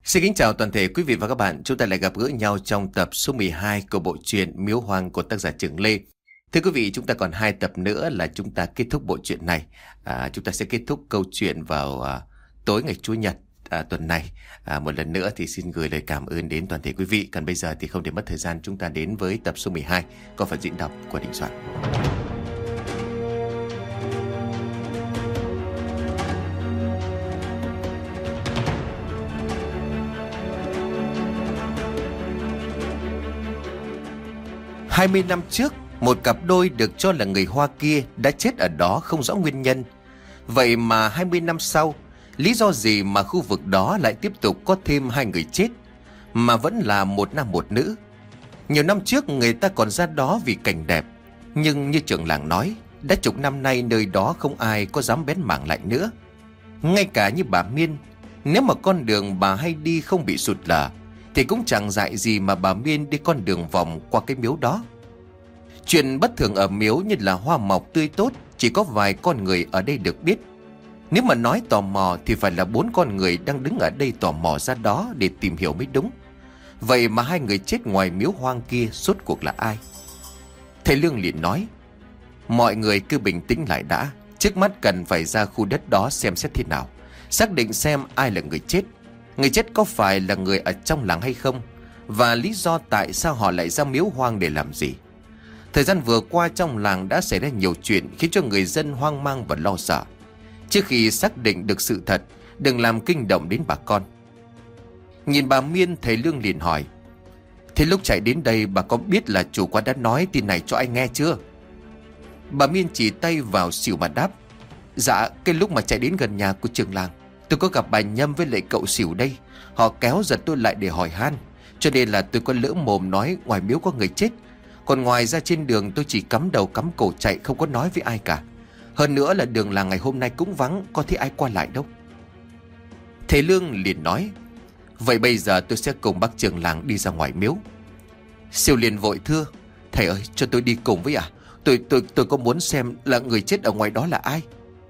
Xin kính chào toàn thể quý vị và các bạn. Chúng ta lại gặp gỡ nhau trong tập số 12 của bộ truyện Miếu Hoang của tác giả Trường Lê. Thưa quý vị, chúng ta còn 2 tập nữa là chúng ta kết thúc bộ truyện này. Chúng ta sẽ kết thúc câu chuyện vào tối ngày Chủ nhật tuần này. Một lần nữa thì xin gửi lời cảm ơn đến toàn thể quý vị. Còn bây giờ thì không để mất thời gian, chúng ta đến với tập số 12 có phần diễn đọc của Đình Soạn. 20 năm trước, một cặp đôi được cho là người Hoa kia đã chết ở đó không rõ nguyên nhân. Vậy mà 20 năm sau, lý do gì mà khu vực đó lại tiếp tục có thêm 2 người chết, mà vẫn là một nam một nữ? Nhiều năm trước người ta còn ra đó vì cảnh đẹp, nhưng như trưởng làng nói, đã chục năm nay nơi đó không ai có dám bén mảng lại nữa. Ngay cả như bà Miên, nếu mà con đường bà hay đi không bị sụt lở, thì cũng chẳng dại gì mà bà Miên đi con đường vòng qua cái miếu đó. Chuyện bất thường ở miếu như là hoa mọc tươi tốt, chỉ có vài con người ở đây được biết. Nếu mà nói tò mò thì phải là 4 con người đang đứng ở đây tò mò ra đó để tìm hiểu mới đúng. Vậy mà 2 người chết ngoài miếu hoang kia rốt cuộc là ai? Thầy Lương liền nói: mọi người cứ bình tĩnh lại đã. Trước mắt cần phải ra khu đất đó xem xét thế nào, xác định xem ai là người chết. Người chết có phải là người ở trong làng hay không, và lý do tại sao họ lại ra miếu hoang để làm gì. Thời gian vừa qua trong làng đã xảy ra nhiều chuyện khiến cho người dân hoang mang và lo sợ. Trước khi xác định được sự thật, đừng làm kinh động đến bà con. Nhìn bà Miên, thầy Lương liền hỏi: thế lúc chạy đến đây bà có biết là chủ quán đã nói tin này cho anh nghe chưa? Bà Miên chỉ tay vào xỉu mà đáp: dạ, cái lúc mà chạy đến gần nhà của trường làng, tôi có gặp bà Nhâm với lại cậu xỉu đây. Họ kéo giật tôi lại để hỏi han, cho nên là tôi có lỡ mồm nói ngoài miếu có người chết. Còn ngoài ra trên đường tôi chỉ cắm đầu cắm cổ chạy, không có nói với ai cả. Hơn nữa là đường làng ngày hôm nay cũng vắng, có thấy ai qua lại đâu. Thầy Lương liền nói: vậy bây giờ tôi sẽ cùng bác trưởng làng đi ra ngoài miếu. Xỉu liền vội thưa: thầy ơi, cho tôi đi cùng với à? Tôi có muốn xem là người chết ở ngoài đó là ai.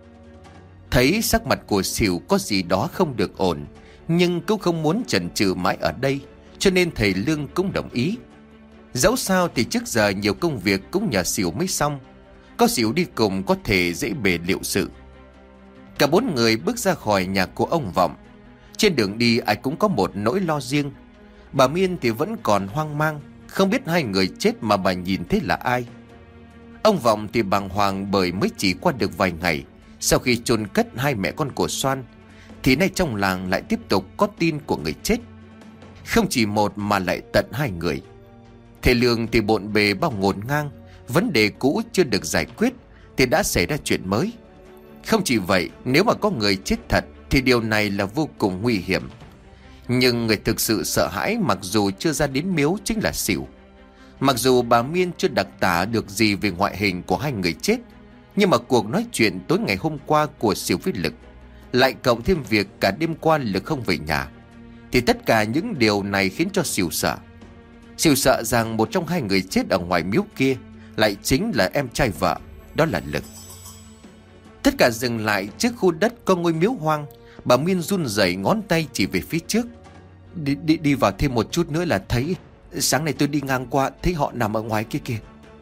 Thấy sắc mặt của Xỉu có gì đó không được ổn, nhưng cũng không muốn chần chừ mãi ở đây, cho nên thầy Lương cũng đồng ý. Dẫu sao thì trước giờ nhiều công việc cũng nhờ Xỉu mới xong, có Xỉu đi cùng có thể dễ bề liệu sự. Cả 4 người bước ra khỏi nhà của ông Vọng. Trên đường đi ai cũng có một nỗi lo riêng. Bà Miên thì vẫn còn hoang mang, không biết 2 người chết mà bà nhìn thấy là ai. Ông Vọng thì bàng hoàng bởi mới chỉ qua được vài ngày sau khi chôn cất 2 mẹ con của Soan, thì nay trong làng lại tiếp tục có tin của người chết. Không chỉ một mà lại tận 2 người. Thầy Lương thì bộn bề bao ngổn ngang, vấn đề cũ chưa được giải quyết thì đã xảy ra chuyện mới. Không chỉ vậy, nếu mà có người chết thật thì điều này là vô cùng nguy hiểm. Nhưng người thực sự sợ hãi mặc dù chưa ra đến miếu chính là Xỉu. Mặc dù bà Miên chưa đặc tả được gì về ngoại hình của 2 người chết, nhưng mà cuộc nói chuyện tối ngày hôm qua của Xỉu với Lực, lại cộng thêm việc cả đêm qua Lực không về nhà, thì tất cả những điều này khiến cho Xỉu sợ. Xỉu sợ rằng một trong 2 người chết ở ngoài miếu kia lại chính là em trai vợ, đó là Lực. Tất cả dừng lại trước khu đất có ngôi miếu hoang. Bà Miên run rẩy ngón tay chỉ về phía trước. Đi vào thêm một chút nữa là thấy. Sáng nay tôi đi ngang qua thấy họ nằm ở ngoài kia kìa.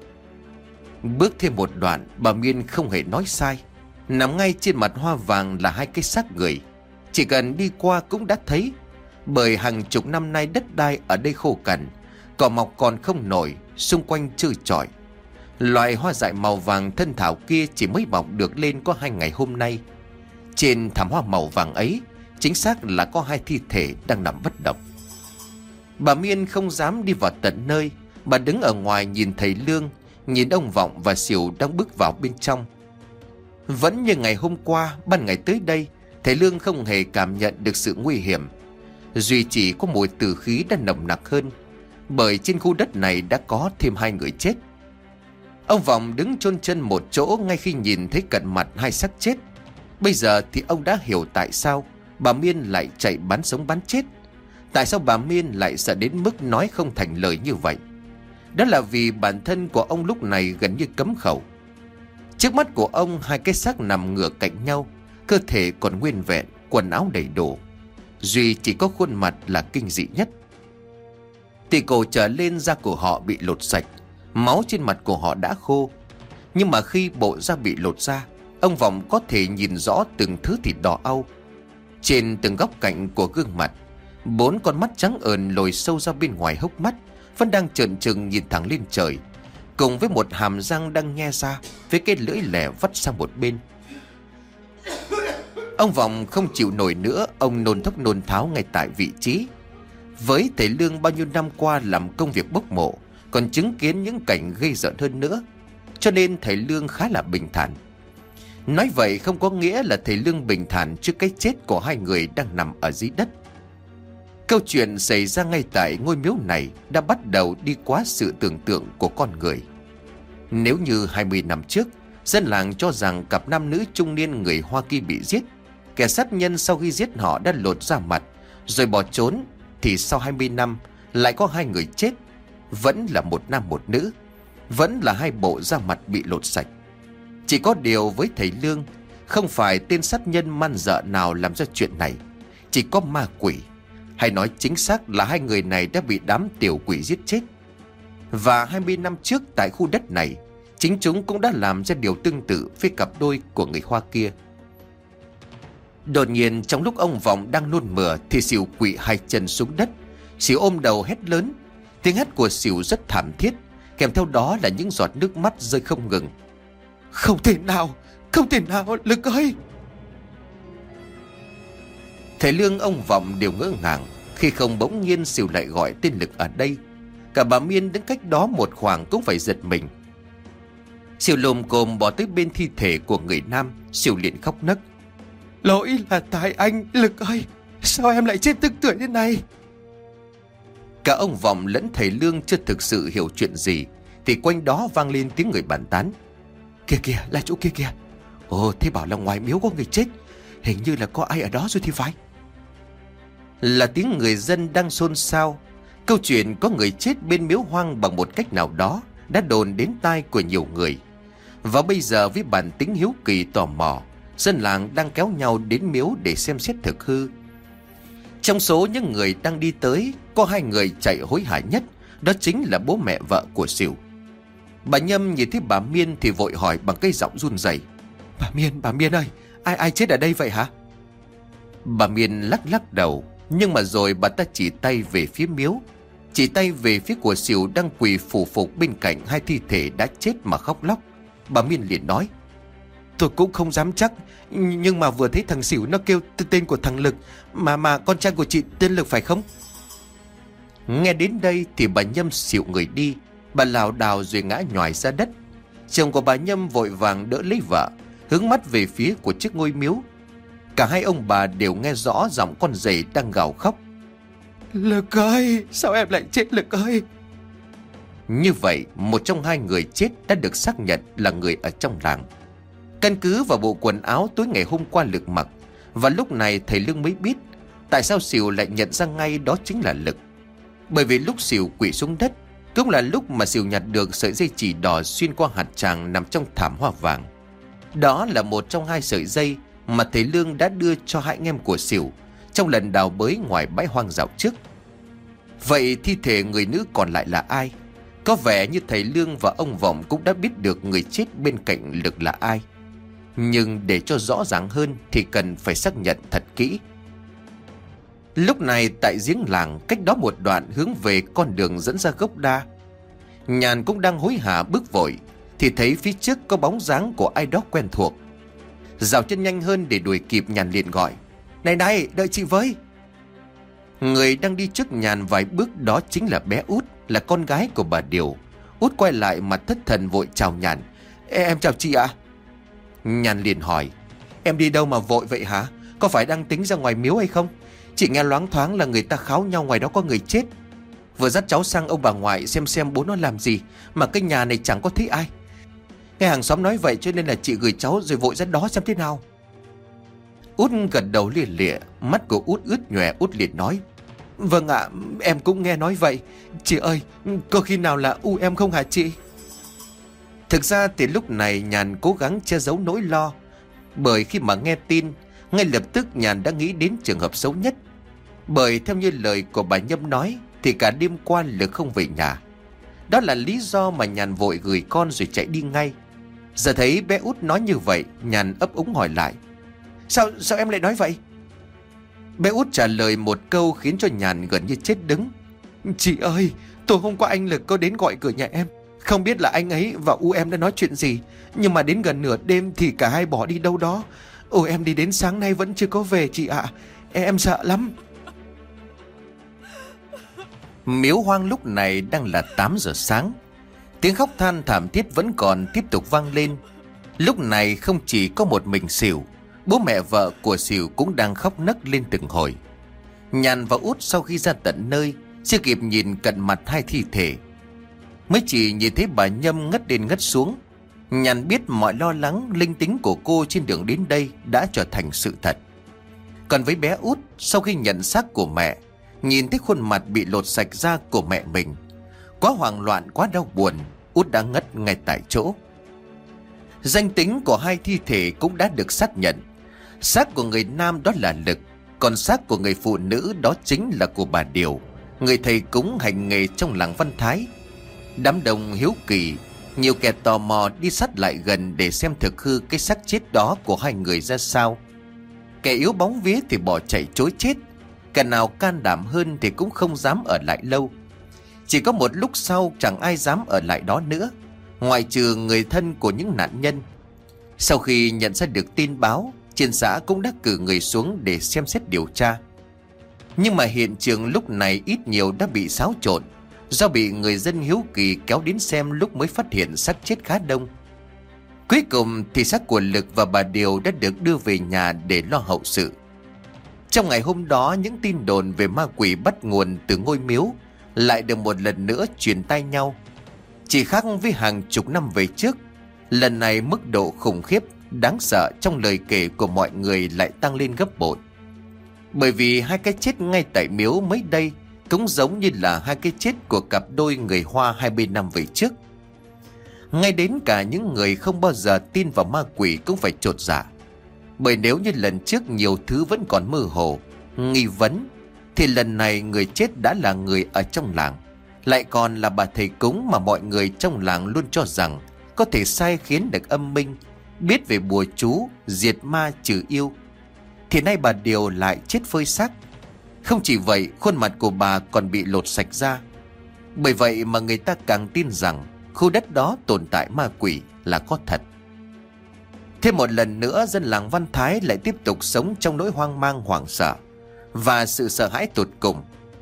Bước thêm một đoạn, bà Miên không hề nói sai. Nằm ngay trên mặt hoa vàng là 2 cái xác người. Chỉ cần đi qua cũng đã thấy. Bởi hàng chục năm nay đất đai ở đây khô cằn, cỏ mọc còn không nổi, xung quanh trơ trọi. Loại hoa dại màu vàng thân thảo kia chỉ mới mọc được lên có 2 ngày hôm nay. Trên thảm hoa màu vàng ấy, chính xác là có 2 thi thể đang nằm bất động. Bà Miên không dám đi vào tận nơi. Bà đứng ở ngoài nhìn thầy Lương, nhìn ông Vọng và Xỉu đang bước vào bên trong. Vẫn như ngày hôm qua, ban ngày tới đây, thầy Lương không hề cảm nhận được sự nguy hiểm. Duy chỉ có mùi tử khí đã nồng nặc hơn, bởi trên khu đất này đã có thêm 2 người chết. Ông Vọng đứng chôn chân một chỗ ngay khi nhìn thấy cận mặt 2 xác chết. Bây giờ thì ông đã hiểu tại sao bà Miên lại chạy bán sống bán chết. Tại sao bà Miên lại sợ đến mức nói không thành lời như vậy. Đó là vì bản thân của ông lúc này gần như cấm khẩu. Trước mắt của ông 2 cái xác nằm ngửa cạnh nhau, cơ thể còn nguyên vẹn, quần áo đầy đủ. duy chỉ có khuôn mặt là kinh dị nhất. Từ cổ trở lên da của họ bị lột sạch, máu trên mặt của họ đã khô. Nhưng mà khi bộ da bị lột ra, ông Vọng có thể nhìn rõ từng thứ thịt đỏ au. Trên từng góc cạnh của gương mặt, 4 con mắt trắng ờn lồi sâu ra bên ngoài hốc mắt vẫn đang trợn trừng nhìn thẳng lên trời, cùng với một hàm răng đang nhe ra với cái lưỡi lẻ vắt sang một bên. Ông Vọng không chịu nổi nữa, ông nôn thốc nôn tháo ngay tại vị trí. Với thầy Lương bao nhiêu năm qua làm công việc bốc mộ, còn chứng kiến những cảnh ghê rợn hơn nữa, cho nên thầy Lương khá là bình thản. Nói vậy không có nghĩa là thầy Lương bình thản trước cái chết của hai người đang nằm ở dưới đất. Câu chuyện xảy ra ngay tại ngôi miếu này đã bắt đầu đi quá sự tưởng tượng của con người. Nếu như 20 năm trước, dân làng cho rằng cặp nam nữ trung niên người Hoa Kỳ bị giết, kẻ sát nhân sau khi giết họ đã lột da mặt rồi bỏ trốn, thì sau 20 năm lại có hai người chết, vẫn là một nam một nữ, vẫn là hai bộ da mặt bị lột sạch. Chỉ có điều với thầy Lương, không phải tên sát nhân man dợ nào làm ra chuyện này, chỉ có ma quỷ, hay nói chính xác là hai người này đã bị đám tiểu quỷ giết chết. Và 20 năm trước tại khu đất này, chính chúng cũng đã làm ra điều tương tự với cặp đôi của người Hoa kia. Đột nhiên trong lúc ông Vọng đang nôn mửa thì Sỉu quỵ hai chân xuống đất. Sỉu ôm đầu hét lớn. Tiếng hét của Sỉu rất thảm thiết, kèm theo đó là những giọt nước mắt rơi không ngừng. Không thể nào, Lực ơi! Thầy Lương, ông Vọng đều ngỡ ngàng khi không bỗng nhiên Sỉu lại gọi tên Lực ở đây. Cả bà Miên đứng cách đó một khoảng cũng phải giật mình. Sỉu lồm cồm bỏ tới bên thi thể của người nam. Sỉu liền khóc nấc. Lỗi là tại anh, Lực ơi! Sao em lại chết tức tưởi thế này? Cả ông Vọng lẫn thầy Lương chưa thực sự hiểu chuyện gì thì quanh đó vang lên tiếng người bàn tán. Kìa kìa, là chỗ kia kìa. Ồ, thế bảo là ngoài miếu có người chết, hình như là có ai ở đó rồi thì phải. Là tiếng người dân đang xôn xao. Câu chuyện có người chết bên miếu hoang bằng một cách nào đó đã đồn đến tai của nhiều người. Và bây giờ với bản tính hiếu kỳ tò mò, dân làng đang kéo nhau đến miếu để xem xét thực hư. Trong số những người đang đi tới, có hai người chạy hối hả nhất, đó chính là bố mẹ vợ của Sỉu. Bà Nhâm nhìn thấy bà Miên thì vội hỏi bằng cái giọng run rẩy. Bà Miên ơi, ai chết ở đây vậy hả? Bà Miên lắc đầu, nhưng mà rồi bà ta chỉ tay về phía miếu, chỉ tay về phía của Sỉu đang quỳ phủ phục bên cạnh hai thi thể đã chết mà khóc lóc. Bà Miên liền nói. Tôi cũng không dám chắc, nhưng mà vừa thấy thằng Sỉu nó kêu tên của thằng Lực, mà con trai của chị tên Lực phải không? Nghe đến đây thì bà Nhâm xịu người đi. Bà lảo đảo rồi ngã nhòi ra đất. Chồng của bà Nhâm vội vàng đỡ lấy vợ, hướng mắt về phía của chiếc ngôi miếu. Cả hai ông bà đều nghe rõ giọng con rể đang gào khóc. Lực ơi, sao em lại chết, Lực ơi? Như vậy, một trong hai người chết đã được xác nhận là người ở trong làng. Căn cứ vào bộ quần áo tối ngày hôm qua Lực mặc, và lúc này thầy Lương mới biết tại sao Sỉu lại nhận ra ngay đó chính là Lực. Bởi vì lúc Sỉu quỵ xuống đất cũng là lúc mà Sỉu nhặt được sợi dây chỉ đỏ xuyên qua hạt tràng nằm trong thảm hoa vàng. Đó là một trong hai sợi dây mà thầy Lương đã đưa cho hai anh em của Sỉu trong lần đào bới ngoài bãi hoang dạo trước. Vậy thi thể người nữ còn lại là ai? Có vẻ như thầy Lương và ông Vọng cũng đã biết được người chết bên cạnh Lực là ai. Nhưng để cho rõ ràng hơn thì cần phải xác nhận thật kỹ. Lúc này tại giếng làng cách đó một đoạn hướng về con đường dẫn ra gốc đa, Nhàn cũng đang hối hả bước vội thì thấy phía trước có bóng dáng của ai đó quen thuộc. Dạo chân nhanh hơn để đuổi kịp, Nhàn liền gọi. Này, đợi chị với. Người đang đi trước Nhàn vài bước đó chính là bé Út, là con gái của bà Điều. Út quay lại mặt thất thần vội chào Nhàn. Em chào chị ạ. Nhàn liền hỏi. Em đi đâu mà vội vậy hả? Có phải đang tính ra ngoài miếu hay không? Chị nghe loáng thoáng là người ta kháo nhau ngoài đó có người chết. Vừa dắt cháu sang ông bà ngoại xem bố nó làm gì, mà cái nhà này chẳng có thấy ai. Nghe hàng xóm nói vậy cho nên là chị gửi cháu rồi vội ra đó xem thế nào. Út gật đầu lia lịa, mắt của Út ướt nhòe. Út liền nói. Vâng ạ, em cũng nghe nói vậy. Chị ơi, có khi nào là em không hả chị? Thực ra thì lúc này Nhàn cố gắng che giấu nỗi lo, bởi khi mà nghe tin, ngay lập tức Nhàn đã nghĩ đến trường hợp xấu nhất. Bởi theo như lời của bà Nhâm nói thì cả đêm qua Lực không về nhà. Đó là lý do mà Nhàn vội gửi con rồi chạy đi ngay. Giờ thấy bé út nói như vậy, Nhàn ấp úng hỏi lại: Sao em lại nói vậy? Bé út trả lời một câu khiến cho Nhàn gần như chết đứng: Chị ơi, tối hôm qua anh Lực có đến gọi cửa nhà em. Không biết là anh ấy và em đã nói chuyện gì, nhưng mà đến gần nửa đêm thì cả hai bỏ đi đâu đó. Em đi đến sáng nay vẫn chưa có về chị ạ. Em sợ lắm. Miếu hoang lúc này đang là 8 giờ sáng. Tiếng khóc than thảm thiết vẫn còn tiếp tục vang lên. Lúc này không chỉ có một mình Sỉu, bố mẹ vợ của Sỉu cũng đang khóc nấc lên từng hồi. Nhàn và Út sau khi ra tận nơi chưa kịp nhìn cận mặt hai thi thể, mới chỉ nhìn thấy bà Nhâm ngất lên ngất xuống. Nhàn biết mọi lo lắng linh tính của cô trên đường đến đây đã trở thành sự thật. Còn với bé Út, sau khi nhận xác của mẹ, nhìn thấy khuôn mặt bị lột sạch da của mẹ mình, quá hoảng loạn, quá đau buồn, Út đã ngất ngay tại chỗ. Danh tính của hai thi thể cũng đã được xác nhận. Xác của người nam đó là Lực, còn xác của người phụ nữ đó chính là của bà Điều, người thầy cúng hành nghề trong làng Văn Thái. Đám đông hiếu kỳ, nhiều kẻ tò mò đi sát lại gần để xem thực hư cái xác chết đó của hai người ra sao. Kẻ yếu bóng vía thì bỏ chạy trối chết, kẻ nào can đảm hơn thì cũng không dám ở lại lâu. Chỉ có một lúc sau chẳng ai dám ở lại đó nữa, ngoại trừ người thân của những nạn nhân. Sau khi nhận ra được tin báo, trên xã cũng đã cử người xuống để xem xét điều tra. Nhưng mà hiện trường lúc này ít nhiều đã bị xáo trộn, do bị người dân hiếu kỳ kéo đến xem lúc mới phát hiện xác chết khá đông. Cuối cùng thì xác của Lực và bà Điều đã được đưa về nhà để lo hậu sự. Trong ngày hôm đó, những tin đồn về ma quỷ bắt nguồn từ ngôi miếu lại được một lần nữa truyền tai nhau. Chỉ khác với hàng chục năm về trước, lần này mức độ khủng khiếp, đáng sợ trong lời kể của mọi người lại tăng lên gấp bội. Bởi vì hai cái chết ngay tại miếu mới đây cũng giống như là hai cái chết của cặp đôi người Hoa 20 năm về trước. Ngay đến cả những người không bao giờ tin vào ma quỷ cũng phải chột dạ. Bởi nếu như lần trước nhiều thứ vẫn còn mơ hồ, nghi vấn, thì lần này người chết đã là người ở trong làng, lại còn là bà thầy cúng mà mọi người trong làng luôn cho rằng có thể sai khiến được âm minh, biết về bùa chú, diệt ma trừ yêu. Thì nay bà Điều lại chết phơi xác. Không chỉ vậy, khuôn mặt của bà còn bị lột sạch da. Bởi vậy mà người ta càng tin rằng khu đất đó tồn tại ma quỷ là có thật. Thêm một lần nữa, dân làng Văn Thái lại tiếp tục sống trong nỗi hoang mang hoảng sợ và sự sợ hãi tột cùng.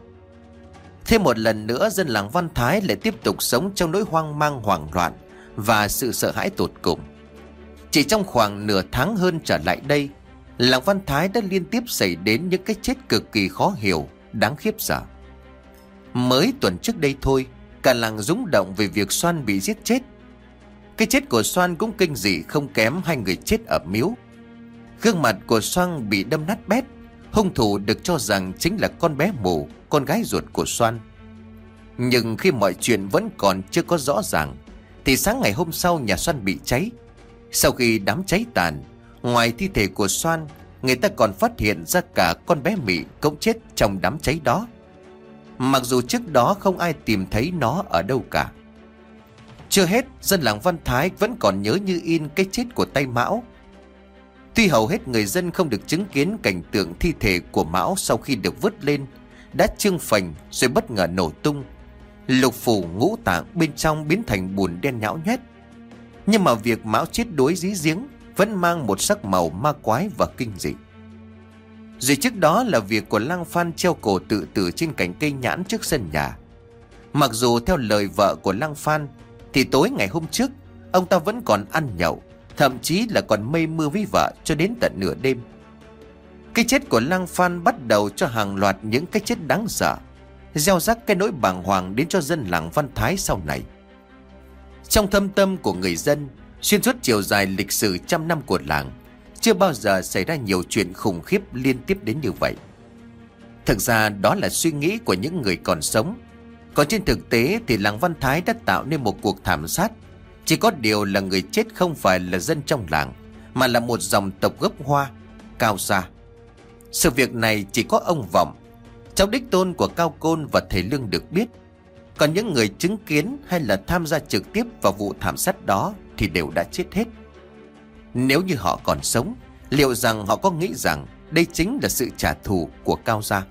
Thêm một lần nữa, dân làng Văn Thái lại tiếp tục sống trong nỗi hoang mang hoảng loạn và sự sợ hãi tột cùng. Chỉ trong khoảng nửa tháng hơn trở lại đây, làng Văn Thái đã liên tiếp xảy đến những cái chết cực kỳ khó hiểu, đáng khiếp sợ. Mới tuần trước đây thôi, cả làng rúng động về việc Xoan bị giết chết. Cái chết của Xoan cũng kinh dị không kém hai người chết ở miếu. Gương mặt của Xoan bị đâm nát bét. Hung thủ được cho rằng chính là con bé mù, con gái ruột của Xoan. Nhưng khi mọi chuyện vẫn còn chưa có rõ ràng, thì sáng ngày hôm sau nhà Xoan bị cháy. Sau khi đám cháy tàn, ngoài thi thể của Xoan, người ta còn phát hiện ra cả con bé Mị cũng chết trong đám cháy đó. Mặc dù trước đó không ai tìm thấy nó ở đâu cả. Chưa hết, dân làng Văn Thái vẫn còn nhớ như in cái chết của tay Mão. Tuy hầu hết người dân không được chứng kiến cảnh tượng thi thể của Mão sau khi được vớt lên đã trương phành rồi bất ngờ nổ tung, lục phủ ngũ tạng bên trong biến thành bùn đen nhão nhoét. Nhưng mà việc Mão chết đuối dưới giếng vẫn mang một sắc màu ma quái và kinh dị. Rồi trước đó là việc của Lang Phan treo cổ tự tử trên cành cây nhãn trước sân nhà. Mặc dù theo lời vợ của Lang Phan thì tối ngày hôm trước ông ta vẫn còn ăn nhậu, thậm chí là còn mây mưa với vợ cho đến tận nửa đêm. Cái chết của Lang Phan bắt đầu cho hàng loạt những cái chết đáng sợ, gieo rắc cái nỗi bàng hoàng đến cho dân làng Văn Thái sau này. Trong thâm tâm của người dân, xuyên suốt chiều dài lịch sử trăm năm của làng, chưa bao giờ xảy ra nhiều chuyện khủng khiếp liên tiếp đến như vậy. Thực ra đó là suy nghĩ của những người còn sống. Còn trên thực tế thì làng Văn Thái đã tạo nên một cuộc thảm sát. Chỉ có điều là người chết không phải là dân trong làng, mà là một dòng tộc gốc Hoa, Cao Gia. Sự việc này chỉ có ông Vọng, Cháu đích tôn của Cao Côn và thầy Lương được biết. Còn những người chứng kiến hay là tham gia trực tiếp vào vụ thảm sát đó thì đều đã chết hết. Nếu như họ còn sống, liệu rằng họ có nghĩ rằng đây chính là sự trả thù của Cao gia?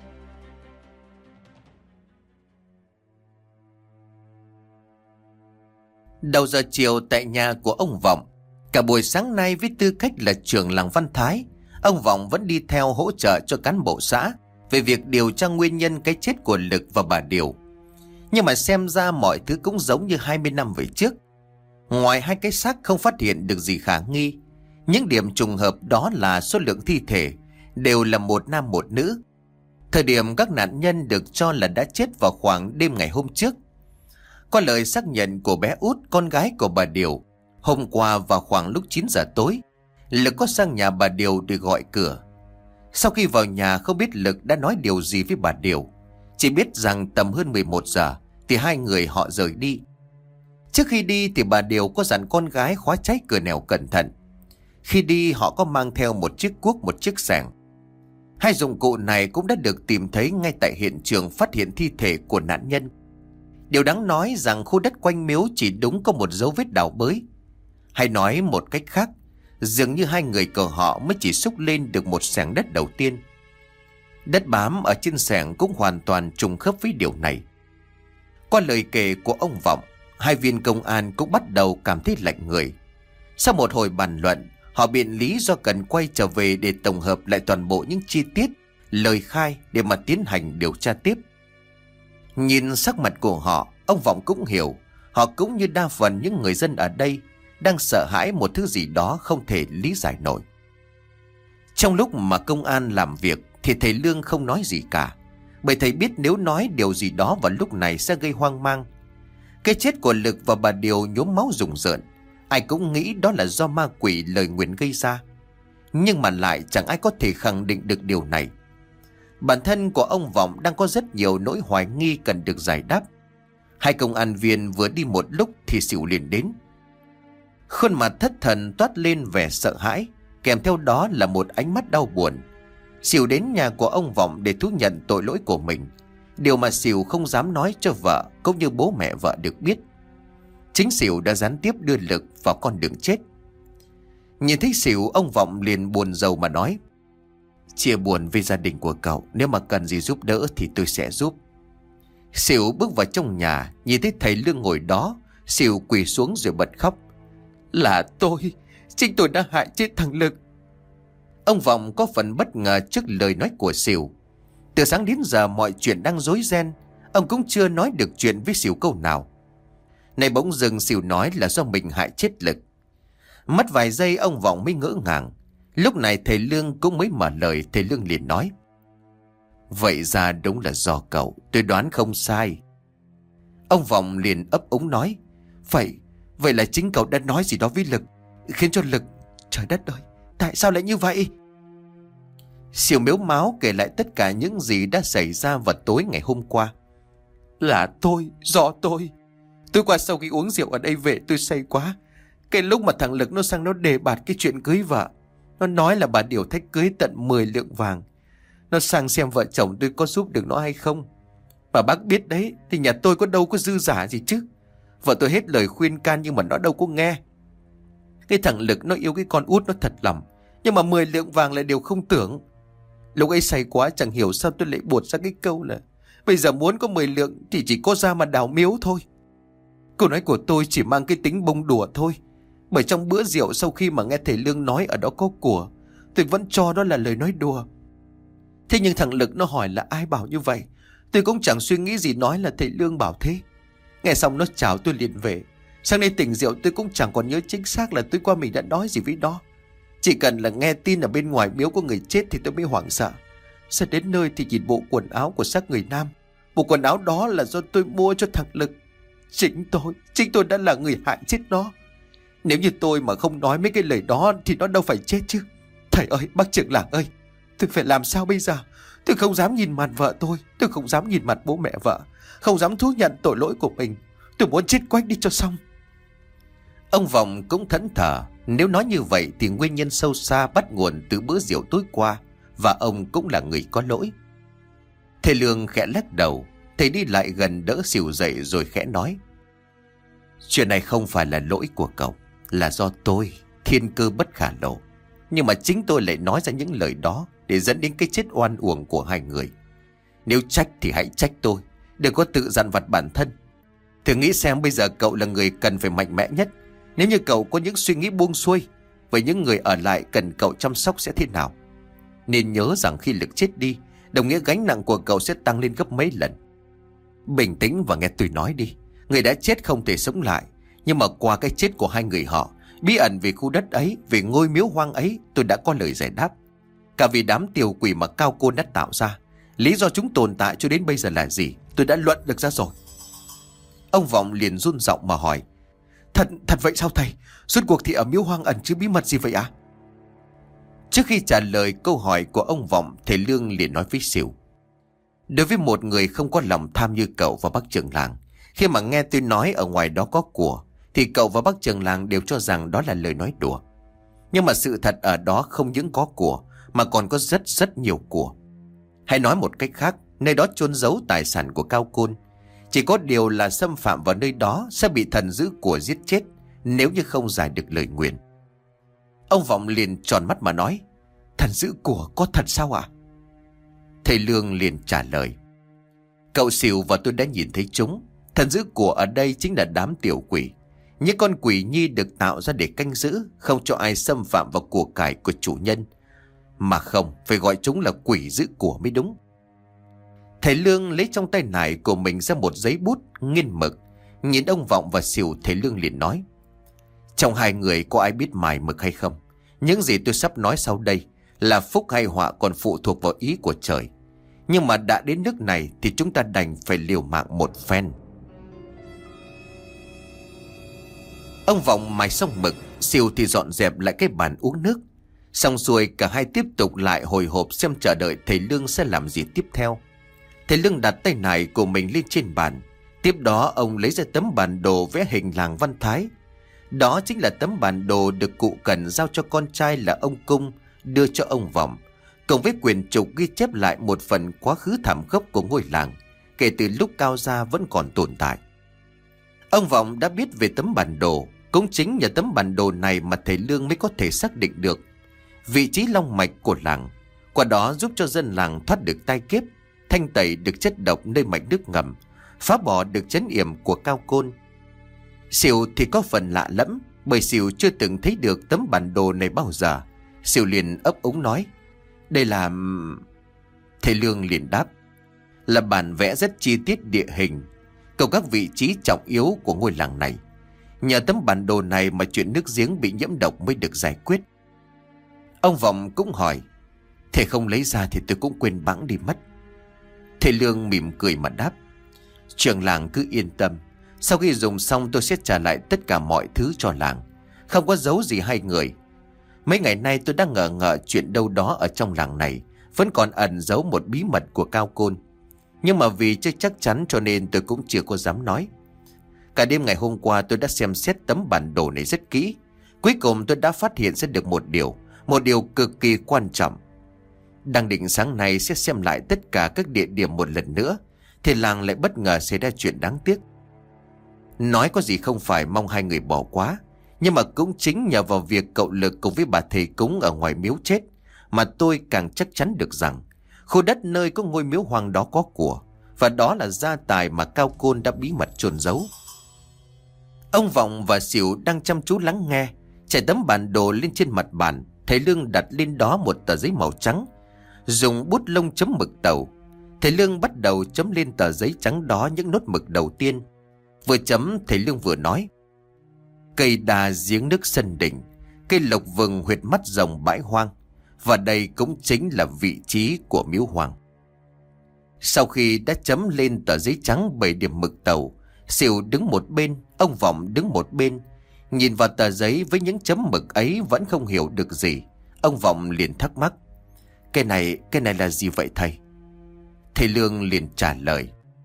Đầu giờ chiều tại nhà của ông Vọng, cả buổi sáng nay với tư cách là trưởng làng Văn Thái, ông Vọng vẫn đi theo hỗ trợ cho cán bộ xã về việc điều tra nguyên nhân cái chết của Lực và bà Điều. Nhưng mà xem ra mọi thứ cũng giống như 20 năm về trước. Ngoài hai cái xác không phát hiện được gì khả nghi, những điểm trùng hợp đó là số lượng thi thể đều là một nam một nữ. Thời điểm các nạn nhân được cho là đã chết vào khoảng đêm ngày hôm trước. Qua lời xác nhận của bé Út, con gái của bà Điều, hôm qua vào khoảng lúc 9 giờ tối, Lực có sang nhà bà Điều để gọi cửa. Sau khi vào nhà không biết Lực đã nói điều gì với bà Điều, chỉ biết rằng tầm hơn 11 giờ thì hai người họ rời đi. Trước khi đi thì bà Điều có dặn con gái khóa trái cửa nẻo cẩn thận. Khi đi họ có mang theo một chiếc cuốc, một chiếc xẻng. Hai dụng cụ này cũng đã được tìm thấy ngay tại hiện trường phát hiện thi thể của nạn nhân. Điều đáng nói rằng khu đất quanh miếu chỉ đúng có một dấu vết đào bới. Hay nói một cách khác, dường như hai người của họ mới chỉ xúc lên được một xẻng đất đầu tiên. Đất bám ở trên xẻng cũng hoàn toàn trùng khớp với điều này. Qua lời kể của ông Vọng, hai viên công an cũng bắt đầu cảm thấy lạnh người. Sau một hồi bàn luận, họ biện lý do cần quay trở về để tổng hợp lại toàn bộ những chi tiết, lời khai để mà tiến hành điều tra tiếp. Nhìn sắc mặt của họ, ông Vọng cũng hiểu, họ cũng như đa phần những người dân ở đây đang sợ hãi một thứ gì đó không thể lý giải nổi. Trong lúc mà công an làm việc thì thầy Lương không nói gì cả, bởi thầy biết nếu nói điều gì đó vào lúc này sẽ gây hoang mang. Cái chết của Lực và bà Điều nhuốm máu rùng rợn, ai cũng nghĩ đó là do ma quỷ lời nguyền gây ra. Nhưng mà lại chẳng ai có thể khẳng định được điều này. Bản thân của ông Vọng đang có rất nhiều nỗi hoài nghi cần được giải đáp. Hai công an viên vừa đi một lúc thì Sửu liền đến. Khuôn mặt thất thần toát lên vẻ sợ hãi, kèm theo đó là một ánh mắt đau buồn. Sửu đến nhà của ông Vọng để thú nhận tội lỗi của mình, điều mà Sửu không dám nói cho vợ cũng như bố mẹ vợ được biết. Chính Sửu đã gián tiếp đưa Lực vào con đường chết. Nhìn thấy Sửu, ông Vọng liền buồn rầu mà nói: "Chia buồn với gia đình của cậu, nếu mà cần gì giúp đỡ thì tôi sẽ giúp." Sửu bước vào trong nhà, nhìn thấy thầy Lương ngồi đó, Sửu quỳ xuống rồi bật khóc: "Là tôi, chính tôi đã hại chết thằng Lực." Ông Vọng có phần bất ngờ trước lời nói của Sửu. Từ sáng đến giờ mọi chuyện đang rối ren, ông cũng chưa nói được chuyện với Sửu câu nào. Này bỗng dưng Sửu nói là do mình hại chết Lực. Mất vài giây ông Vọng mới ngỡ ngàng. Lúc này thầy Lương cũng mới mở lời. Thầy Lương liền nói: "Vậy ra đúng là do cậu, tôi đoán không sai." Ông Vọng liền ấp úng nói: Vậy là chính cậu đã nói gì đó với Lực, khiến cho Lực... Trời đất ơi, tại sao lại như vậy?" Sửu mếu máo kể lại tất cả những gì đã xảy ra vào tối ngày hôm qua. "Là tôi, do tôi. Tối qua sau khi uống rượu ở đây về tôi say quá. Cái lúc mà thằng Lực nó sang nó đề bạt cái chuyện cưới vợ, nó nói là bà Điều thách cưới tận 10 lượng vàng. Nó sang xem vợ chồng tôi có giúp được nó hay không. Mà bác biết đấy, thì nhà tôi có đâu có dư giả gì chứ. Vợ tôi hết lời khuyên can nhưng mà nó đâu có nghe. Cái thằng Lực nó yêu cái con út nó thật lòng, nhưng mà 10 lượng vàng là điều không tưởng. Lúc ấy say quá chẳng hiểu sao tôi lại buột ra cái câu là bây giờ muốn có 10 lượng thì chỉ có ra mà đào miếu thôi. Câu nói của tôi chỉ mang cái tính bông đùa thôi. Bởi trong bữa rượu sau khi mà nghe thầy Lương nói ở đó có của, tôi vẫn cho đó là lời nói đùa. Thế nhưng thằng Lực nó hỏi là ai bảo như vậy, tôi cũng chẳng suy nghĩ gì nói là thầy Lương bảo thế. Nghe xong nó chào tôi liền về. Sáng nay tỉnh rượu tôi cũng chẳng còn nhớ chính xác là tối qua mình đã nói gì với nó. Chỉ cần là nghe tin ở bên ngoài miếu có người chết thì tôi mới hoảng sợ. Sao đến nơi thì nhìn bộ quần áo của xác người nam. Bộ quần áo đó là do tôi mua cho thằng Lực. Chính tôi đã là người hại chết nó. Nếu như tôi mà không nói mấy cái lời đó thì nó đâu phải chết chứ. Thầy ơi, bác trưởng làng ơi, tôi phải làm sao bây giờ? Tôi không dám nhìn mặt vợ tôi không dám nhìn mặt bố mẹ vợ, không dám thú nhận tội lỗi của mình. Tôi muốn chết quách đi cho xong. Ông Vọng cũng thẫn thờ. Nếu nói như vậy thì nguyên nhân sâu xa bắt nguồn từ bữa rượu tối qua, và ông cũng là người có lỗi. Thầy Lương khẽ lắc đầu. Thầy đi lại gần đỡ Sỉu dậy rồi khẽ nói: chuyện này không phải là lỗi của cậu, là do tôi, thiên cơ bất khả lộ. Nhưng mà chính tôi lại nói ra những lời đó để dẫn đến cái chết oan uổng của hai người. Nếu trách thì hãy trách tôi, đừng có tự dằn vặt bản thân. Thử nghĩ xem, bây giờ cậu là người cần phải mạnh mẽ nhất. Nếu như cậu có những suy nghĩ buông xuôi, vậy những người ở lại cần cậu chăm sóc sẽ thế nào? Nên nhớ rằng khi Lực chết đi, đồng nghĩa gánh nặng của cậu sẽ tăng lên gấp mấy lần. Bình tĩnh và nghe tôi nói đi. Người đã chết không thể sống lại, nhưng mà qua cái chết của hai người họ, bí ẩn về khu đất ấy, về ngôi miếu hoang ấy, tôi đã có lời giải đáp. Cả vì đám tiểu quỷ mà Cao Côn đã tạo ra, lý do chúng tồn tại cho đến bây giờ là gì, tôi đã luận được ra rồi. Ông Vọng liền run giọng mà hỏi: Thật vậy sao thầy? Rốt cuộc thì ở miếu hoang ẩn chứa bí mật gì vậy ạ? Trước khi trả lời câu hỏi của ông Vọng, thầy Lương liền nói với Sỉu: đối với một người không có lòng tham như cậu và bác trưởng làng, khi mà nghe tôi nói ở ngoài đó có của, thì cậu và bác trưởng làng đều cho rằng đó là lời nói đùa. Nhưng mà sự thật ở đó không những có của, mà còn có rất nhiều của. Hãy nói một cách khác, nơi đó chôn giấu tài sản của Cao Côn. Chỉ có điều là xâm phạm vào nơi đó sẽ bị thần giữ của giết chết nếu như không giải được lời nguyền. Ông Vọng liền tròn mắt mà nói: thần giữ của có thật sao ạ? Thầy Lương liền trả lời: cậu Sỉu và tôi đã nhìn thấy chúng. Thần giữ của ở đây chính là đám tiểu quỷ, những con quỷ nhi được tạo ra để canh giữ, không cho ai xâm phạm vào của cải của chủ nhân. Mà không, phải gọi chúng là quỷ giữ của mới đúng. Thầy Lương lấy trong tay nải của mình ra một giấy bút nghiên mực. Nhìn ông Vọng và Sỉu, thầy Lương liền nói: trong hai người có ai biết mài mực hay không? Những gì tôi sắp nói sau đây là phúc hay họa còn phụ thuộc vào ý của trời. Nhưng mà đã đến nước này thì chúng ta đành phải liều mạng một phen. Ông Vọng mài xong mực, Sỉu thì dọn dẹp lại cái bàn uống nước. Xong xuôi, cả hai tiếp tục lại hồi hộp xem chờ đợi thầy Lương sẽ làm gì tiếp theo. Thầy Lương đặt tay nải của mình lên trên bàn. Tiếp đó ông lấy ra tấm bản đồ vẽ hình làng Văn Thái. Đó chính là tấm bản đồ được cụ Cần giao cho con trai là ông Cung đưa cho ông Vọng, cùng với quyển trục ghi chép lại một phần quá khứ thảm khốc của ngôi làng kể từ lúc Cao gia vẫn còn tồn tại. Ông Vọng đã biết về tấm bản đồ. Cũng chính nhờ tấm bản đồ này mà thầy Lương mới có thể xác định được vị trí long mạch của làng, qua đó giúp cho dân làng thoát được tai kiếp, thanh tẩy được chất độc nơi mạch nước ngầm, phá bỏ được trấn yểm của Cao Côn. Sỉu thì có phần lạ lẫm, bởi Sỉu chưa từng thấy được tấm bản đồ này bao giờ. Sỉu liền ấp úng nói: đây là... Thầy Lương liền đáp: là bản vẽ rất chi tiết địa hình, cùng các vị trí trọng yếu của ngôi làng này. Nhờ tấm bản đồ này mà chuyện nước giếng bị nhiễm độc mới được giải quyết. Ông Vọng cũng hỏi: thầy không lấy ra thì tôi cũng quên bẵng đi mất. Thầy Lương mỉm cười mà đáp: trưởng làng cứ yên tâm, sau khi dùng xong tôi sẽ trả lại tất cả mọi thứ cho làng, không có giấu gì hai người. Mấy ngày nay tôi đang ngờ ngợ chuyện đâu đó ở trong làng này vẫn còn ẩn giấu một bí mật của Cao Côn. Nhưng mà vì chưa chắc chắn cho nên tôi cũng chưa có dám nói. Cả đêm ngày hôm qua tôi đã xem xét tấm bản đồ này rất kỹ. Cuối cùng tôi đã phát hiện ra được một điều cực kỳ quan trọng. Đang định sáng nay sẽ xem lại tất cả các địa điểm một lần nữa, thì làng lại bất ngờ xảy ra chuyện đáng tiếc. Nói có gì không phải mong hai người bỏ quá, nhưng mà cũng chính nhờ vào việc cậu Lực cùng với bà thầy cúng ở ngoài miếu chết mà tôi càng chắc chắn được rằng khu đất nơi có ngôi miếu hoang đó có của, và đó là gia tài mà Cao Côn đã bí mật chôn giấu. Ông Vọng và Sỉu đang chăm chú lắng nghe. Trải tấm bản đồ lên trên mặt bàn, thầy Lương đặt lên đó một tờ giấy màu trắng, dùng bút lông chấm mực tàu. Thầy Lương bắt đầu chấm lên tờ giấy trắng đó những nốt mực đầu tiên. Vừa chấm, thầy Lương vừa nói: cây đà giếng nước sân đỉnh, cây lộc vừng huyệt mắt rồng bãi hoang, và đây cũng chính là vị trí của miếu hoang. Sau khi đã chấm lên tờ giấy trắng 7 điểm mực tàu, Sỉu đứng một bên, ông Vọng đứng một bên. Nhìn vào tờ giấy với những chấm mực ấy vẫn không hiểu được gì. Ông Vọng liền thắc mắc: cái này là gì vậy thầy? Thầy Lương liền trả lời: